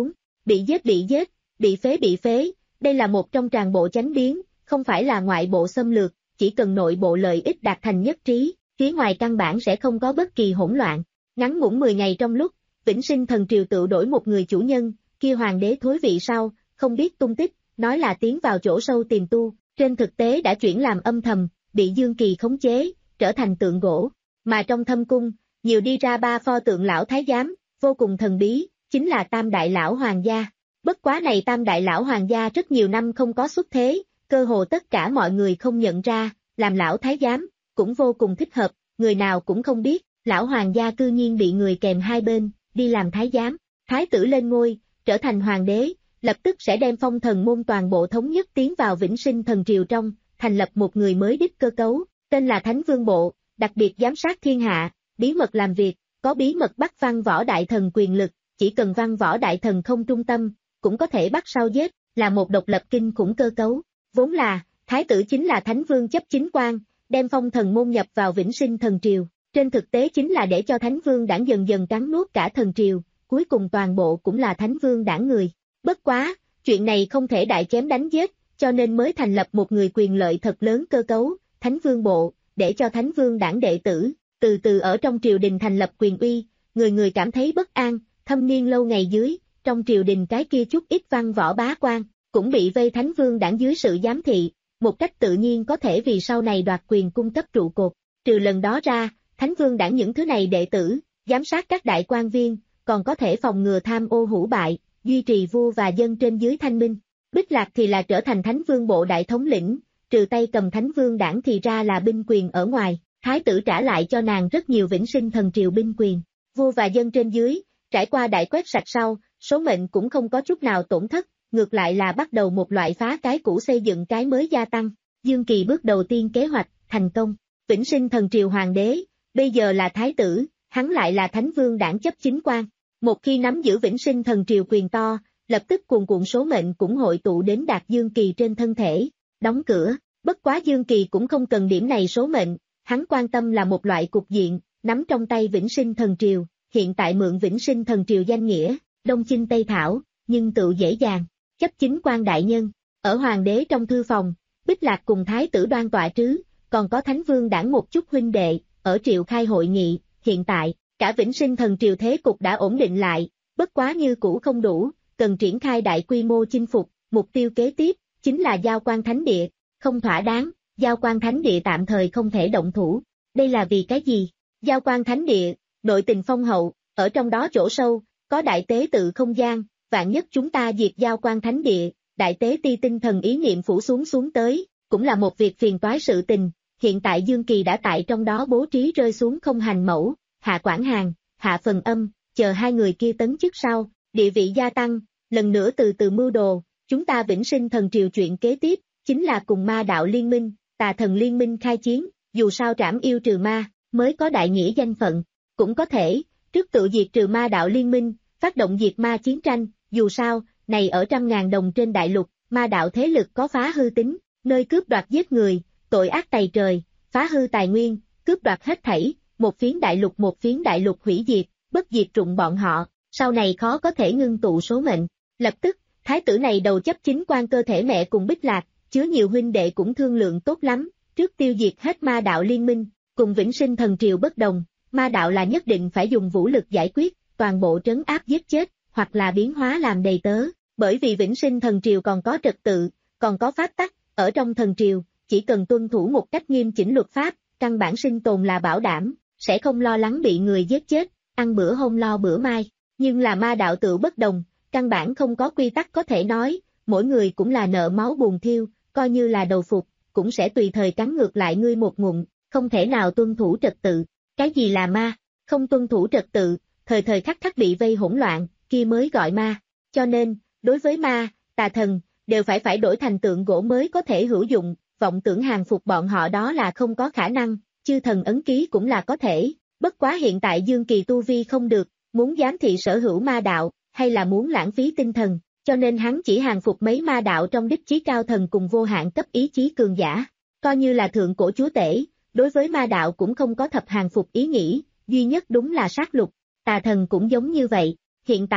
bị giết bị giết, bị phế bị phế, đây là một trong tràn bộ chánh biến, không phải là ngoại bộ xâm lược, chỉ cần nội bộ lợi ích đạt thành nhất trí, phía ngoài căn bản sẽ không có bất kỳ hỗn loạn. Ngắn ngủn mười ngày trong lúc, Vĩnh Sinh Thần Triều tự đổi một người chủ nhân, kia hoàng đế thối vị sau, không biết tung tích, nói là tiến vào chỗ sâu tìm tu, trên thực tế đã chuyển làm âm thầm, bị Dương Kỳ khống chế, trở thành tượng gỗ, mà trong thâm cung, nhiều đi ra ba pho tượng lão thái giám, vô cùng thần bí, chính là Tam Đại Lão Hoàng gia. Bất quá này Tam Đại Lão Hoàng gia rất nhiều năm không có xuất thế, cơ hồ tất cả mọi người không nhận ra, làm lão thái giám, cũng vô cùng thích hợp, người nào cũng không biết, lão hoàng gia cư nhiên bị người kèm hai bên, đi làm thái giám, thái tử lên ngôi, trở thành hoàng đế, lập tức sẽ đem phong thần môn toàn bộ thống nhất tiến vào Vĩnh Sinh Thần Triều trong, thành lập một người mới đích cơ cấu, tên là Thánh Vương Bộ, đặc biệt giám sát thiên hạ, bí mật làm việc, có bí mật bắt văn võ đại thần quyền lực, chỉ cần văn võ đại thần không trung tâm, cũng có thể bắt sau giết, là một độc lập kinh khủng cơ cấu. Vốn là, thái tử chính là Thánh Vương chấp chính quan, đem phong thần môn nhập vào Vĩnh Sinh Thần Triều, trên thực tế chính là để cho Thánh Vương đảng dần dần cắn nuốt cả thần triều, cuối cùng toàn bộ cũng là Thánh Vương đảng người. Bất quá, chuyện này không thể đại chém đánh giết, cho nên mới thành lập một người quyền lợi thật lớn cơ cấu, Thánh Vương Bộ, để cho Thánh Vương đảng đệ tử, từ từ ở trong triều đình thành lập quyền uy, người người cảm thấy bất an, thâm niên lâu ngày dưới, trong triều đình cái kia chút ít văn võ bá quan, cũng bị vây Thánh Vương đảng dưới sự giám thị, một cách tự nhiên có thể vì sau này đoạt quyền cung cấp trụ cột. Trừ lần đó ra, Thánh Vương đảng những thứ này đệ tử, giám sát các đại quan viên, còn có thể phòng ngừa tham ô hủ bại, duy trì vua và dân trên dưới thanh minh. Bích Lạc thì là trở thành Thánh Vương Bộ đại thống lĩnh, trừ tay cầm Thánh Vương đảng thì ra là binh quyền ở ngoài, thái tử trả lại cho nàng rất nhiều Vĩnh Sinh Thần Triều binh quyền. Vua và dân trên dưới, trải qua đại quét sạch sau, số mệnh cũng không có chút nào tổn thất, ngược lại là bắt đầu một loại phá cái cũ xây dựng cái mới gia tăng. Dương Kỳ bước đầu tiên kế hoạch, thành công. Vĩnh Sinh Thần Triều hoàng đế, bây giờ là thái tử, hắn lại là Thánh Vương đảng chấp chính quan. Một khi nắm giữ Vĩnh Sinh Thần Triều quyền to, lập tức cuồn cuộn số mệnh cũng hội tụ đến đạt Dương Kỳ trên thân thể. Đóng cửa, bất quá Dương Kỳ cũng không cần điểm này số mệnh, hắn quan tâm là một loại cục diện, nắm trong tay Vĩnh Sinh Thần Triều, hiện tại mượn Vĩnh Sinh Thần Triều danh nghĩa, đông chinh tây thảo, nhưng tự dễ dàng. Chấp chính quan đại nhân, ở hoàng đế trong thư phòng, Bích Lạc cùng thái tử đoan tọa trứ, còn có Thánh Vương đảng một chút huynh đệ, ở triều khai hội nghị, hiện tại, cả Vĩnh Sinh Thần Triều thế cục đã ổn định lại, bất quá như cũ không đủ, cần triển khai đại quy mô chinh phục, mục tiêu kế tiếp, chính là Giao Quan Thánh Địa, không thỏa đáng, Giao Quan Thánh Địa tạm thời không thể động thủ, đây là vì cái gì? Giao Quan Thánh Địa, nội tình phong hậu, ở trong đó chỗ sâu, có đại tế tự không gian, vạn nhất chúng ta diệt Giao Quan Thánh Địa, đại tế ti tinh thần ý niệm phủ xuống xuống tới, cũng là một việc phiền toái sự tình, hiện tại Dương Kỳ đã tại trong đó bố trí rơi xuống không hành mẫu, hạ quản hàng, hạ phần âm, chờ hai người kia tấn chức sau, địa vị gia tăng, lần nữa từ từ mưu đồ, chúng ta Vĩnh Sinh Thần Triều chuyện kế tiếp, chính là cùng ma đạo liên minh, tà thần liên minh khai chiến, dù sao trảm yêu trừ ma, mới có đại nghĩa danh phận, cũng có thể, trước tự diệt trừ ma đạo liên minh, phát động diệt ma chiến tranh, dù sao, này ở trăm ngàn đồng trên đại lục, ma đạo thế lực có phá hư tính, nơi cướp đoạt giết người, tội ác tày trời, phá hư tài nguyên, cướp đoạt hết thảy, một phiến đại lục một phiến đại lục hủy diệt, bất diệt trụng bọn họ, sau này khó có thể ngưng tụ số mệnh. Lập tức, thái tử này đầu chấp chính quan cơ thể mẹ cùng Bích Lạc, chứa nhiều huynh đệ cũng thương lượng tốt lắm, trước tiêu diệt hết ma đạo liên minh, cùng Vĩnh Sinh Thần Triều bất đồng, ma đạo là nhất định phải dùng vũ lực giải quyết, toàn bộ trấn áp giết chết, hoặc là biến hóa làm đầy tớ, bởi vì Vĩnh Sinh Thần Triều còn có trật tự, còn có pháp tắc, ở trong thần triều, chỉ cần tuân thủ một cách nghiêm chỉnh luật pháp, căn bản sinh tồn là bảo đảm, sẽ không lo lắng bị người giết chết, ăn bữa hôm lo bữa mai, nhưng là ma đạo tự bất đồng, căn bản không có quy tắc có thể nói, mỗi người cũng là nợ máu buồn thiêu, coi như là đầu phục, cũng sẽ tùy thời cắn ngược lại ngươi một ngụm, không thể nào tuân thủ trật tự. Cái gì là ma? Không tuân thủ trật tự, thời thời khắc khắc bị vây hỗn loạn, kia mới gọi ma. Cho nên, đối với ma, tà thần, đều phải phải đổi thành tượng gỗ mới có thể hữu dụng, vọng tưởng hàng phục bọn họ đó là không có khả năng, chư thần ấn ký cũng là có thể. Bất quá hiện tại Dương Kỳ tu vi không được, muốn giám thị sở hữu ma đạo, hay là muốn lãng phí tinh thần, cho nên hắn chỉ hàng phục mấy ma đạo trong đích chí cao thần cùng vô hạn cấp ý chí cường giả. Coi như là thượng cổ chúa tể, đối với ma đạo cũng không có thập hàng phục ý nghĩ, duy nhất đúng là sát lục, tà thần cũng giống như vậy. Hiện tại,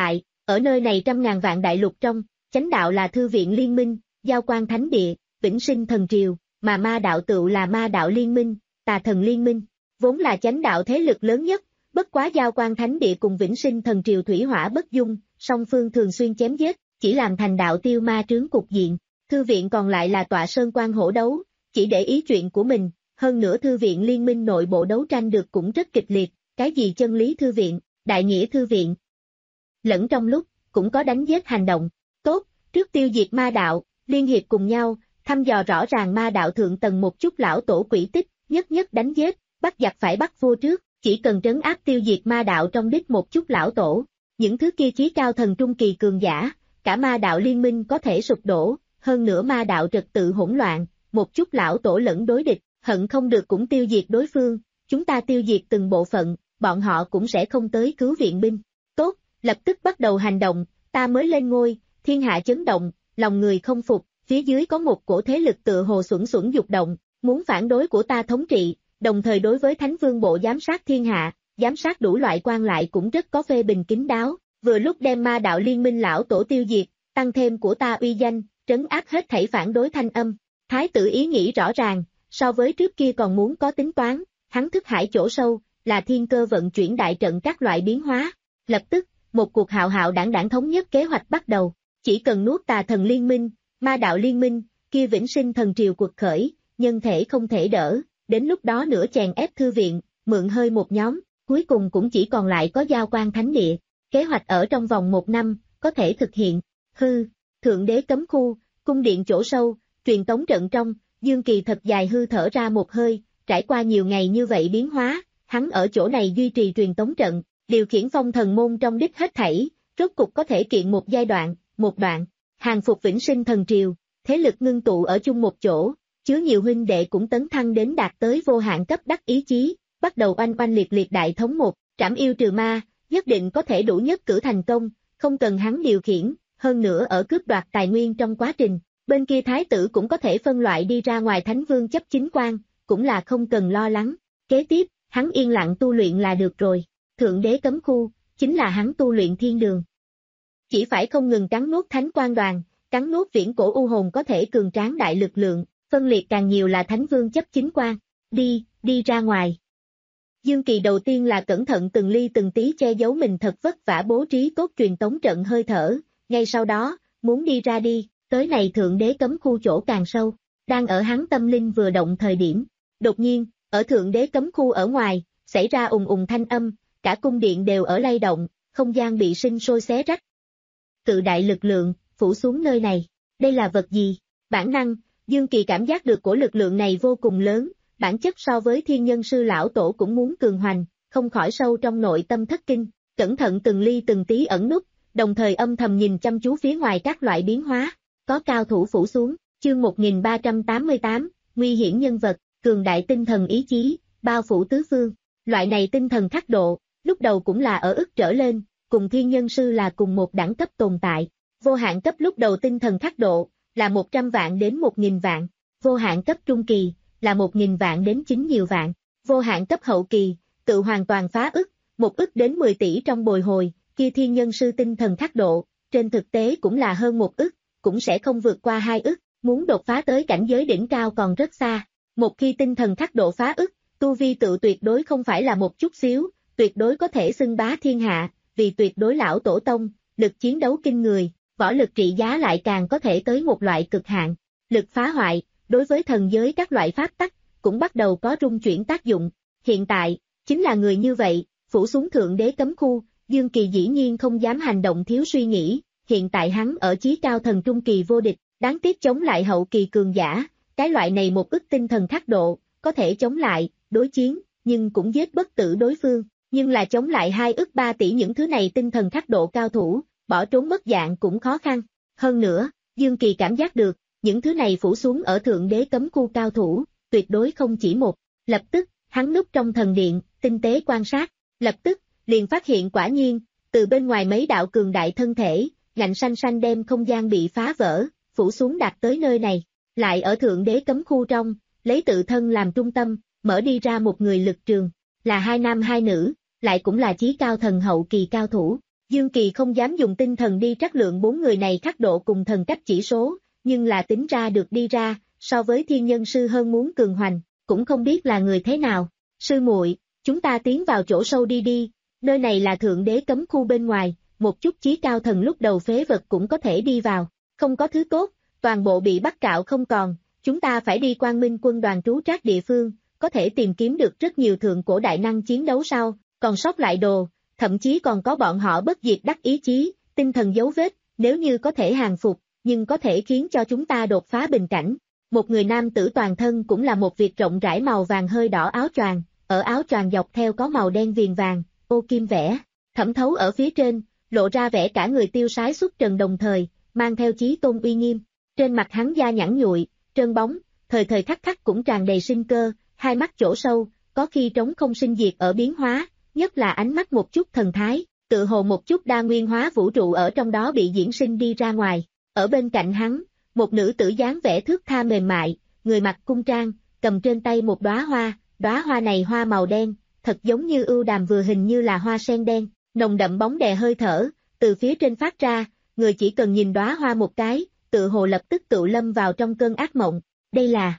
Ở nơi này trăm ngàn vạn đại lục trong, chánh đạo là thư viện liên minh, giao quan thánh địa, vĩnh sinh thần triều, mà ma đạo tựu là ma đạo liên minh, tà thần liên minh, vốn là chánh đạo thế lực lớn nhất, bất quá giao quan thánh địa cùng vĩnh sinh thần triều thủy hỏa bất dung, song phương thường xuyên chém giết, chỉ làm thành đạo tiêu ma trướng cục diện. Thư viện còn lại là tọa sơn quan hổ đấu, chỉ để ý chuyện của mình, hơn nữa thư viện liên minh nội bộ đấu tranh được cũng rất kịch liệt, cái gì chân lý thư viện, đại nghĩa thư viện. Lẫn trong lúc, cũng có đánh giết hành động. Tốt, trước tiêu diệt ma đạo, liên hiệp cùng nhau, thăm dò rõ ràng ma đạo thượng tầng một chút lão tổ quỷ tích, nhất nhất đánh giết, bắt giặc phải bắt vua trước, chỉ cần trấn áp tiêu diệt ma đạo trong đích một chút lão tổ. Những thứ kia chí cao thần trung kỳ cường giả, cả ma đạo liên minh có thể sụp đổ, hơn nữa ma đạo trật tự hỗn loạn, một chút lão tổ lẫn đối địch, hận không được cũng tiêu diệt đối phương, chúng ta tiêu diệt từng bộ phận, bọn họ cũng sẽ không tới cứu viện binh. Tốt, lập tức bắt đầu hành động, ta mới lên ngôi, thiên hạ chấn động, lòng người không phục, phía dưới có một cổ thế lực tựa hồ xuẩn xuẩn dục động, muốn phản đối của ta thống trị, đồng thời đối với Thánh Vương bộ giám sát thiên hạ, giám sát đủ loại quan lại cũng rất có phê bình kín đáo, vừa lúc đem ma đạo liên minh lão tổ tiêu diệt, tăng thêm của ta uy danh, trấn áp hết thảy phản đối thanh âm. Thái tử ý nghĩ rõ ràng, so với trước kia còn muốn có tính toán, hắn thức hải chỗ sâu, là thiên cơ vận chuyển đại trận các loại biến hóa. Lập tức, một cuộc hạo hạo đảng đảng thống nhất kế hoạch bắt đầu, chỉ cần nuốt tà thần liên minh, ma đạo liên minh, kia vĩnh sinh thần triều cuộc khởi, nhân thể không thể đỡ, đến lúc đó nửa chèn ép thư viện, mượn hơi một nhóm, cuối cùng cũng chỉ còn lại có giao quan thánh địa. Kế hoạch ở trong vòng một năm, có thể thực hiện. Hư, thượng đế cấm khu, cung điện chỗ sâu, truyền tống trận trong, Dương Kỳ thật dài hư thở ra một hơi, trải qua nhiều ngày như vậy biến hóa, hắn ở chỗ này duy trì truyền tống trận, điều khiển phong thần môn trong đích hết thảy, rốt cục có thể kiện một giai đoạn, một đoạn, hàng phục vĩnh sinh thần triều, thế lực ngưng tụ ở chung một chỗ, chứa nhiều huynh đệ cũng tấn thăng đến đạt tới vô hạn cấp đắc ý chí, bắt đầu oanh oanh liệt liệt đại thống một, trảm yêu trừ ma, nhất định có thể đủ nhất cử thành công, không cần hắn điều khiển, hơn nữa ở cướp đoạt tài nguyên trong quá trình, bên kia thái tử cũng có thể phân loại đi ra ngoài Thánh Vương chấp chính quan, cũng là không cần lo lắng. Kế tiếp, hắn yên lặng tu luyện là được rồi, thượng đế cấm khu, chính là hắn tu luyện thiên đường. Chỉ phải không ngừng cắn nuốt thánh quan đoàn, cắn nuốt viễn cổ u hồn có thể cường tráng đại lực lượng, phân liệt càng nhiều là Thánh Vương chấp chính quan, đi, đi ra ngoài. Dương Kỳ đầu tiên là cẩn thận từng ly từng tí che giấu mình thật vất vả bố trí tốt truyền tống trận hơi thở, ngay sau đó, muốn đi ra đi, tới này thượng đế cấm khu chỗ càng sâu, đang ở hắn tâm linh vừa động thời điểm. Đột nhiên, ở thượng đế cấm khu ở ngoài, xảy ra ùng ùng thanh âm, cả cung điện đều ở lay động, không gian bị sinh sôi xé rách. Cự đại lực lượng, phủ xuống nơi này, đây là vật gì? Bản năng, Dương Kỳ cảm giác được cổ lực lượng này vô cùng lớn, bản chất so với thiên nhân sư lão tổ cũng muốn cường hoành, không khỏi sâu trong nội tâm thất kinh, cẩn thận từng ly từng tí ẩn núp, đồng thời âm thầm nhìn chăm chú phía ngoài các loại biến hóa, có cao thủ phủ xuống, chương một nghìn ba trăm tám mươi tám, nguy hiểm nhân vật, cường đại tinh thần ý chí, bao phủ tứ phương, loại này tinh thần khắc độ, lúc đầu cũng là ở ức trở lên, cùng thiên nhân sư là cùng một đẳng cấp tồn tại, vô hạn cấp lúc đầu tinh thần khắc độ, là một trăm vạn đến một nghìn vạn, vô hạn cấp trung kỳ, là một nghìn vạn đến chín nhiều vạn, vô hạn cấp hậu kỳ, tự hoàn toàn phá ức, một ức đến mười tỷ trong bồi hồi, kia thiên nhân sư tinh thần khắc độ, trên thực tế cũng là hơn một ức, cũng sẽ không vượt qua hai ức, muốn đột phá tới cảnh giới đỉnh cao còn rất xa. Một khi tinh thần khắc độ phá ức, tu vi tự tuyệt đối không phải là một chút xíu, tuyệt đối có thể xưng bá thiên hạ, vì tuyệt đối lão tổ tông, lực chiến đấu kinh người, võ lực trị giá lại càng có thể tới một loại cực hạn. Lực phá hoại, đối với thần giới các loại pháp tắc, cũng bắt đầu có rung chuyển tác dụng. Hiện tại, chính là người như vậy, phủ xuống thượng đế cấm khu, Dương Kỳ dĩ nhiên không dám hành động thiếu suy nghĩ, hiện tại hắn ở chí cao thần trung kỳ vô địch, đáng tiếc chống lại hậu kỳ cường giả, cái loại này một ức tinh thần khắc độ, có thể chống lại, đối chiến, nhưng cũng giết bất tử đối phương, nhưng là chống lại hai ức ba tỷ những thứ này tinh thần khắc độ cao thủ, bỏ trốn mất dạng cũng khó khăn. Hơn nữa, Dương Kỳ cảm giác được, những thứ này phủ xuống ở thượng đế cấm khu cao thủ, tuyệt đối không chỉ một. Lập tức, hắn núp trong thần điện, tinh tế quan sát, lập tức, liền phát hiện quả nhiên, từ bên ngoài mấy đạo cường đại thân thể, ngạnh xanh xanh đem không gian bị phá vỡ, phủ xuống đạt tới nơi này, lại ở thượng đế cấm khu trong, lấy tự thân làm trung tâm, mở đi ra một người lực trường, là hai nam hai nữ, lại cũng là chí cao thần hậu kỳ cao thủ. Dương Kỳ không dám dùng tinh thần đi trắc lượng bốn người này khắc độ cùng thần cách chỉ số, nhưng là tính ra được đi ra, so với thiên nhân sư hơn muốn cường hoành, cũng không biết là người thế nào. Sư muội, chúng ta tiến vào chỗ sâu đi đi, nơi này là thượng đế cấm khu bên ngoài, một chút chí cao thần lúc đầu phế vật cũng có thể đi vào, không có thứ tốt, toàn bộ bị bắt cạo không còn, chúng ta phải đi Quang Minh quân đoàn trú trác địa phương, có thể tìm kiếm được rất nhiều thượng cổ đại năng chiến đấu sau, còn sót lại đồ, thậm chí còn có bọn họ bất diệt đắc ý chí, tinh thần dấu vết, nếu như có thể hàng phục, nhưng có thể khiến cho chúng ta đột phá bình cảnh. Một người nam tử toàn thân cũng là một việc rộng rãi màu vàng hơi đỏ áo choàng, ở áo choàng dọc theo có màu đen viền vàng, ô kim vẽ, thẩm thấu ở phía trên, lộ ra vẻ cả người tiêu sái xuất trần đồng thời, mang theo chí tôn uy nghiêm. Trên mặt hắn da nhẵn nhụi, trơn bóng, thời thời khắc khắc cũng tràn đầy sinh cơ, hai mắt chỗ sâu, có khi trống không sinh diệt ở biến hóa, nhất là ánh mắt một chút thần thái, tự hồ một chút đa nguyên hóa vũ trụ ở trong đó bị diễn sinh đi ra ngoài. Ở bên cạnh hắn, một nữ tử dáng vẻ thước tha mềm mại, người mặc cung trang, cầm trên tay một đóa hoa, đóa hoa này hoa màu đen, thật giống như ưu đàm vừa hình như là hoa sen đen, nồng đậm bóng đè hơi thở, từ phía trên phát ra, người chỉ cần nhìn đóa hoa một cái, tự hồ lập tức tự lâm vào trong cơn ác mộng. Đây là...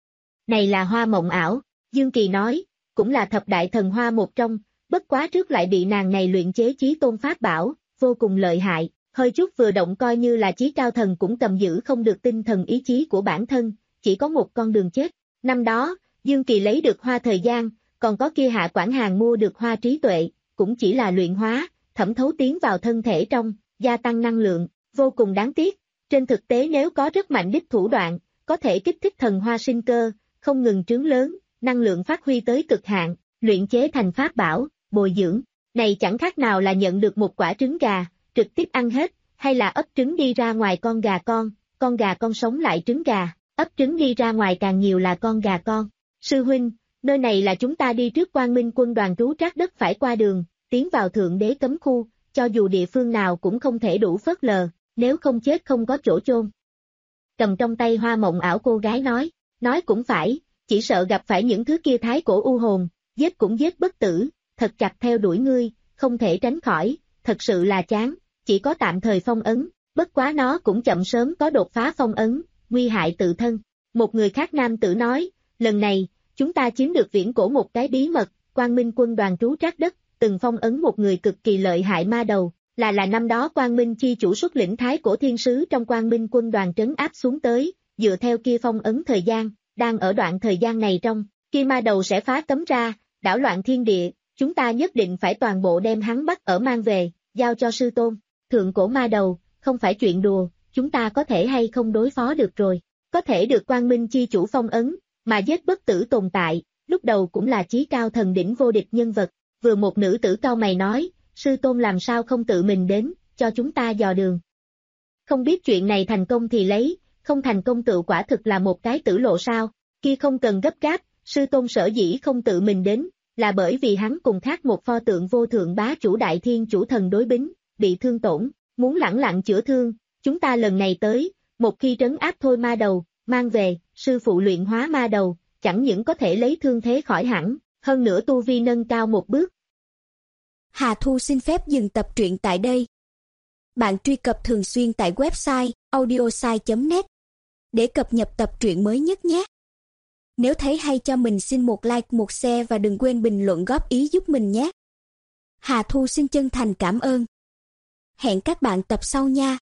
Này là hoa mộng ảo, Dương Kỳ nói, cũng là thập đại thần hoa một trong, bất quá trước lại bị nàng này luyện chế chí tôn pháp bảo, vô cùng lợi hại, hơi chút vừa động coi như là chí cao thần cũng cầm giữ không được tinh thần ý chí của bản thân, chỉ có một con đường chết. Năm đó, Dương Kỳ lấy được hoa thời gian, còn có kia Hạ Quản Hàng mua được hoa trí tuệ, cũng chỉ là luyện hóa, thẩm thấu tiến vào thân thể trong, gia tăng năng lượng, vô cùng đáng tiếc. Trên thực tế nếu có rất mạnh đích thủ đoạn, có thể kích thích thần hoa sinh cơ, không ngừng trướng lớn, năng lượng phát huy tới cực hạn, luyện chế thành pháp bảo, bồi dưỡng. Này chẳng khác nào là nhận được một quả trứng gà, trực tiếp ăn hết, hay là ấp trứng đi ra ngoài con gà con, con gà con sống lại trứng gà, ấp trứng đi ra ngoài càng nhiều là con gà con. Sư huynh, nơi này là chúng ta đi trước Quang Minh quân đoàn trú trác đất phải qua đường, tiến vào thượng đế cấm khu, cho dù địa phương nào cũng không thể đủ phớt lờ, nếu không chết không có chỗ chôn. Cầm trong tay hoa mộng ảo cô gái nói, nói cũng phải, chỉ sợ gặp phải những thứ kia thái cổ u hồn, giết cũng giết bất tử, thật chặt theo đuổi ngươi, không thể tránh khỏi, thật sự là chán, chỉ có tạm thời phong ấn, bất quá nó cũng chậm sớm có đột phá phong ấn, nguy hại tự thân. Một người khác nam tử nói, lần này, chúng ta chiếm được viễn cổ một cái bí mật, Quang Minh quân đoàn trú trác đất, từng phong ấn một người cực kỳ lợi hại ma đầu, là là năm đó Quang Minh chi chủ xuất lĩnh thái cổ thiên sứ trong Quang Minh quân đoàn trấn áp xuống tới, dựa theo kia phong ấn thời gian, đang ở đoạn thời gian này trong, kia ma đầu sẽ phá cấm ra, đảo loạn thiên địa, chúng ta nhất định phải toàn bộ đem hắn bắt ở mang về, giao cho sư tôn. Thượng cổ ma đầu, không phải chuyện đùa, chúng ta có thể hay không đối phó được rồi, có thể được Quang Minh chi chủ phong ấn, mà giết bất tử tồn tại, lúc đầu cũng là chí cao thần đỉnh vô địch nhân vật. Vừa một nữ tử cao mày nói, sư tôn làm sao không tự mình đến, cho chúng ta dò đường. Không biết chuyện này thành công thì lấy, không thành công tự quả thực là một cái tử lộ sao, kia không cần gấp gáp, sư tôn sở dĩ không tự mình đến, là bởi vì hắn cùng khác một pho tượng vô thượng bá chủ đại thiên chủ thần đối bính, bị thương tổn, muốn lẳng lặng chữa thương, chúng ta lần này tới, một khi trấn áp thôi ma đầu, mang về, sư phụ luyện hóa ma đầu, chẳng những có thể lấy thương thế khỏi hẳn, hơn nữa tu vi nâng cao một bước. Hà Thu xin phép dừng tập truyện tại đây. Bạn truy cập thường xuyên tại website audiosai chấm net để cập nhật tập truyện mới nhất nhé. Nếu thấy hay cho mình xin một like, một share và đừng quên bình luận góp ý giúp mình nhé. Hà Thu xin chân thành cảm ơn. Hẹn các bạn tập sau nha.